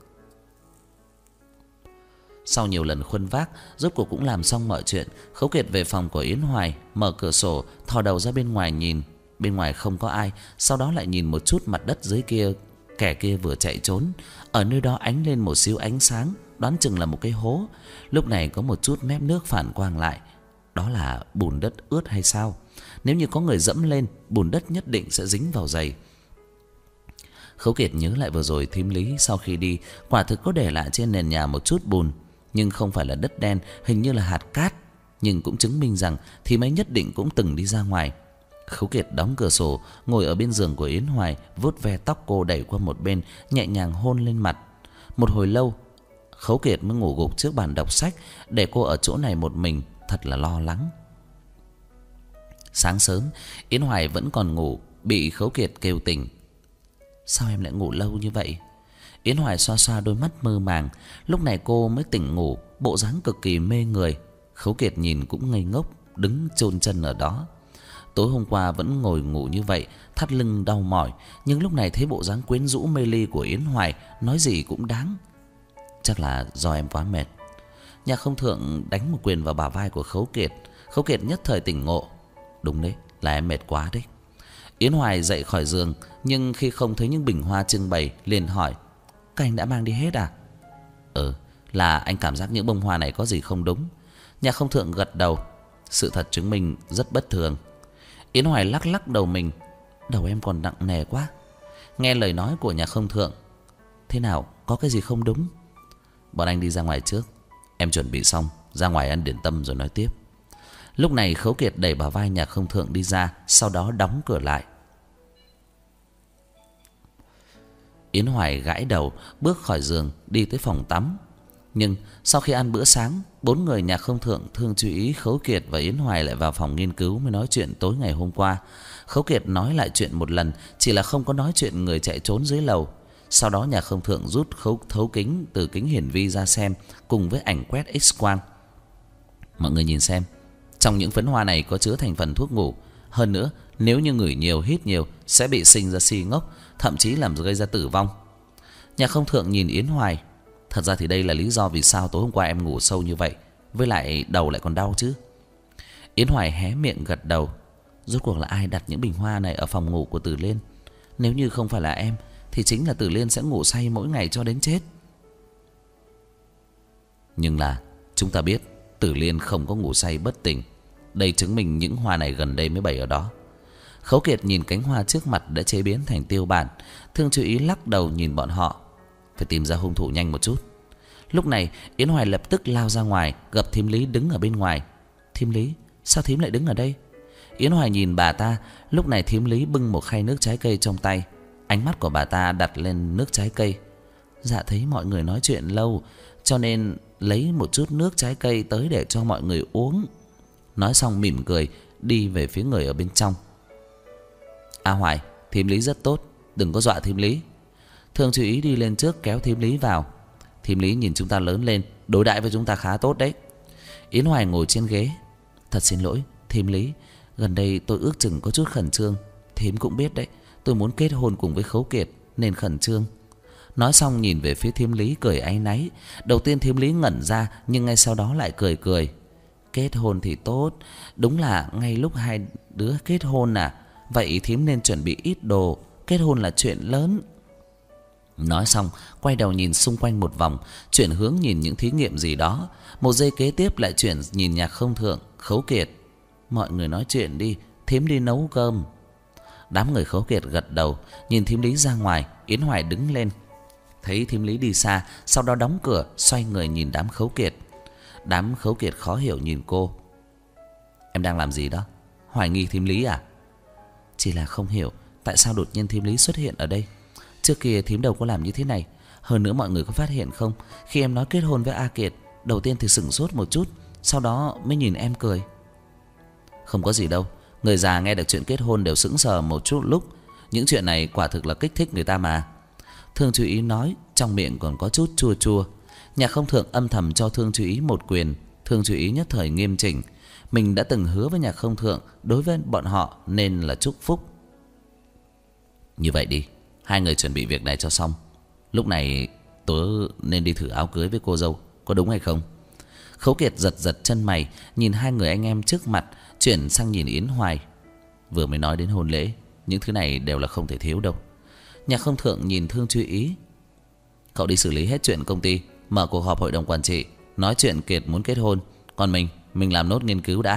Sau nhiều lần khuân vác, rốt cuộc cũng làm xong mọi chuyện. Khấu Kiệt về phòng của Yến Hoài, mở cửa sổ, thò đầu ra bên ngoài nhìn. Bên ngoài không có ai, sau đó lại nhìn một chút mặt đất dưới kia. Kẻ kia vừa chạy trốn, ở nơi đó ánh lên một xíu ánh sáng, đoán chừng là một cái hố. Lúc này có một chút mép nước phản quang lại. Đó là bùn đất ướt hay sao? Nếu như có người dẫm lên, bùn đất nhất định sẽ dính vào giày. Khấu Kiệt nhớ lại vừa rồi thím Lý sau khi đi quả thực có để lại trên nền nhà một chút bùn, nhưng không phải là đất đen, hình như là hạt cát, nhưng cũng chứng minh rằng thím ấy nhất định cũng từng đi ra ngoài. Khấu Kiệt đóng cửa sổ, ngồi ở bên giường của Yến Hoài, vuốt ve tóc cô đẩy qua một bên, nhẹ nhàng hôn lên mặt. Một hồi lâu, Khấu Kiệt mới ngủ gục trước bàn đọc sách, để cô ở chỗ này một mình, thật là lo lắng. Sáng sớm, Yến Hoài vẫn còn ngủ, bị Khấu Kiệt kêu tỉnh. Sao em lại ngủ lâu như vậy? Yến Hoài xoa xoa đôi mắt mơ màng. Lúc này cô mới tỉnh ngủ, bộ dáng cực kỳ mê người. Khấu Kiệt nhìn cũng ngây ngốc, đứng chôn chân ở đó. Tối hôm qua vẫn ngồi ngủ như vậy, thắt lưng đau mỏi, nhưng lúc này thấy bộ dáng quyến rũ mê ly của Yến Hoài, nói gì cũng đáng. Chắc là do em quá mệt. Nhà không thượng đánh một quyền vào bả vai của Khấu Kiệt. Khấu Kiệt nhất thời tỉnh ngộ. Đúng đấy, là em mệt quá đấy. Yến Hoài dậy khỏi giường, nhưng khi không thấy những bình hoa trưng bày, liền hỏi: các anh đã mang đi hết à? Là anh cảm giác những bông hoa này có gì không đúng. Nhà không thượng gật đầu. Sự thật chứng minh rất bất thường. Yến Hoài lắc lắc đầu mình. Đầu em còn nặng nề quá. Nghe lời nói của nhà không thượng. Thế nào, có cái gì không đúng? Bọn anh đi ra ngoài trước, em chuẩn bị xong ra ngoài ăn điểm tâm rồi nói tiếp. Lúc này Khấu Kiệt đẩy bả vai nhà không thượng đi ra, sau đó đóng cửa lại. Yến Hoài gãi đầu, bước khỏi giường đi tới phòng tắm. Nhưng sau khi ăn bữa sáng, bốn người nhà không thượng thương chú ý Khấu Kiệt và Yến Hoài lại vào phòng nghiên cứu mới nói chuyện tối ngày hôm qua. Khấu Kiệt nói lại chuyện một lần, chỉ là không có nói chuyện người chạy trốn dưới lầu. Sau đó nhà không thượng rút thấu kính từ kính hiển vi ra xem, cùng với ảnh quét X-quang. Mọi người nhìn xem, trong những phấn hoa này có chứa thành phần thuốc ngủ. Hơn nữa, nếu như ngửi nhiều, hít nhiều sẽ bị sinh ra si ngốc, thậm chí làm gây ra tử vong. Nhà không thượng nhìn Yến Hoài. Thật ra thì đây là lý do vì sao tối hôm qua em ngủ sâu như vậy, với lại đầu lại còn đau chứ. Yến Hoài hé miệng gật đầu. Rốt cuộc là ai đặt những bình hoa này ở phòng ngủ của Tử Liên? Nếu như không phải là em, thì chính là Tử Liên sẽ ngủ say mỗi ngày cho đến chết. Nhưng là chúng ta biết Tử Liên không có ngủ say bất tỉnh. Đây chứng minh những hoa này gần đây mới bày ở đó. Khấu Kiệt nhìn cánh hoa trước mặt đã chế biến thành tiêu bản, thương chú ý lắc đầu nhìn bọn họ. Phải tìm ra hung thủ nhanh một chút. Lúc này Yến Hoài lập tức lao ra ngoài, gặp thím Lý đứng ở bên ngoài. Thím Lý, sao thím lại đứng ở đây? Yến Hoài nhìn bà ta. Lúc này thím Lý bưng một khay nước trái cây trong tay. Ánh mắt của bà ta đặt lên nước trái cây. Dạ thấy mọi người nói chuyện lâu, cho nên lấy một chút nước trái cây tới để cho mọi người uống. Nói xong mỉm cười đi về phía người ở bên trong. A Hoài, thím Lý rất tốt, đừng có dọa thím Lý. Thương chú ý đi lên trước kéo thím Lý vào. Thím Lý nhìn chúng ta lớn lên, đối đãi với chúng ta khá tốt đấy. Yến Hoài ngồi trên ghế. Thật xin lỗi thím Lý, gần đây tôi ước chừng có chút khẩn trương. Thím cũng biết đấy, tôi muốn kết hôn cùng với Khấu Kiệt nên khẩn trương. Nói xong nhìn về phía thím Lý cười áy náy. Đầu tiên thím Lý ngẩn ra, nhưng ngay sau đó lại cười cười. Kết hôn thì tốt, đúng là ngay lúc hai đứa kết hôn à. Vậy thím nên chuẩn bị ít đồ, kết hôn là chuyện lớn. Nói xong quay đầu nhìn xung quanh một vòng, chuyển hướng nhìn những thí nghiệm gì đó. Một giây kế tiếp lại chuyển nhìn Nhạc Không Thượng, Khấu Kiệt. Mọi người nói chuyện đi, thím đi nấu cơm. Đám người Khấu Kiệt gật đầu, nhìn thím Lý ra ngoài. Yến Hoài đứng lên, thấy thím Lý đi xa, sau đó đóng cửa, xoay người nhìn đám Khấu Kiệt. Đám Khấu Kiệt khó hiểu nhìn cô. Em đang làm gì đó? Hoài nghi thím Lý à? Chỉ là không hiểu tại sao đột nhiên thím Lý xuất hiện ở đây. Trước kia thím đâu có làm như thế này. Hơn nữa mọi người có phát hiện không, khi em nói kết hôn với A Kiệt, đầu tiên thì sửng sốt một chút, sau đó mới nhìn em cười. Không có gì đâu, người già nghe được chuyện kết hôn đều sững sờ một chút lúc. Những chuyện này quả thực là kích thích người ta mà. Thương Chú Ý nói, trong miệng còn có chút chua chua. Nhạc Không Thượng âm thầm cho Thương Chú Ý một quyền. Thương Chú Ý nhất thời nghiêm chỉnh. Mình đã từng hứa với Nhạc Không Thượng, đối với bọn họ nên là chúc phúc. Như vậy đi, hai người chuẩn bị việc này cho xong. Lúc này tớ nên đi thử áo cưới với cô dâu, có đúng hay không? Khấu Kiệt giật giật chân mày, nhìn hai người anh em trước mặt, chuyển sang nhìn Yến Hoài. Vừa mới nói đến hôn lễ, những thứ này đều là không thể thiếu đâu. Nhạc Không Thượng nhìn Thương Chú Ý. Cậu đi xử lý hết chuyện công ty, mở cuộc họp hội đồng quản trị, nói chuyện Kiệt muốn kết hôn. Còn mình làm nốt nghiên cứu đã.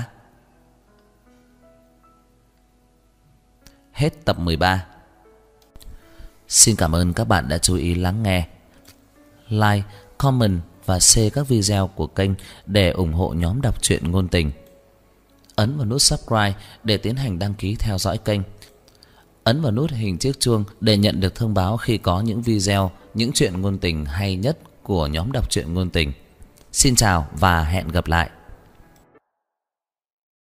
Hết tập 13. Xin cảm ơn các bạn đã chú ý lắng nghe. Like, comment và share các video của kênh để ủng hộ nhóm đọc truyện ngôn tình. Ấn vào nút subscribe để tiến hành đăng ký theo dõi kênh. Ấn vào nút hình chiếc chuông để nhận được thông báo khi có những video, những truyện ngôn tình hay nhất của nhóm đọc truyện ngôn tình. Xin chào và hẹn gặp lại.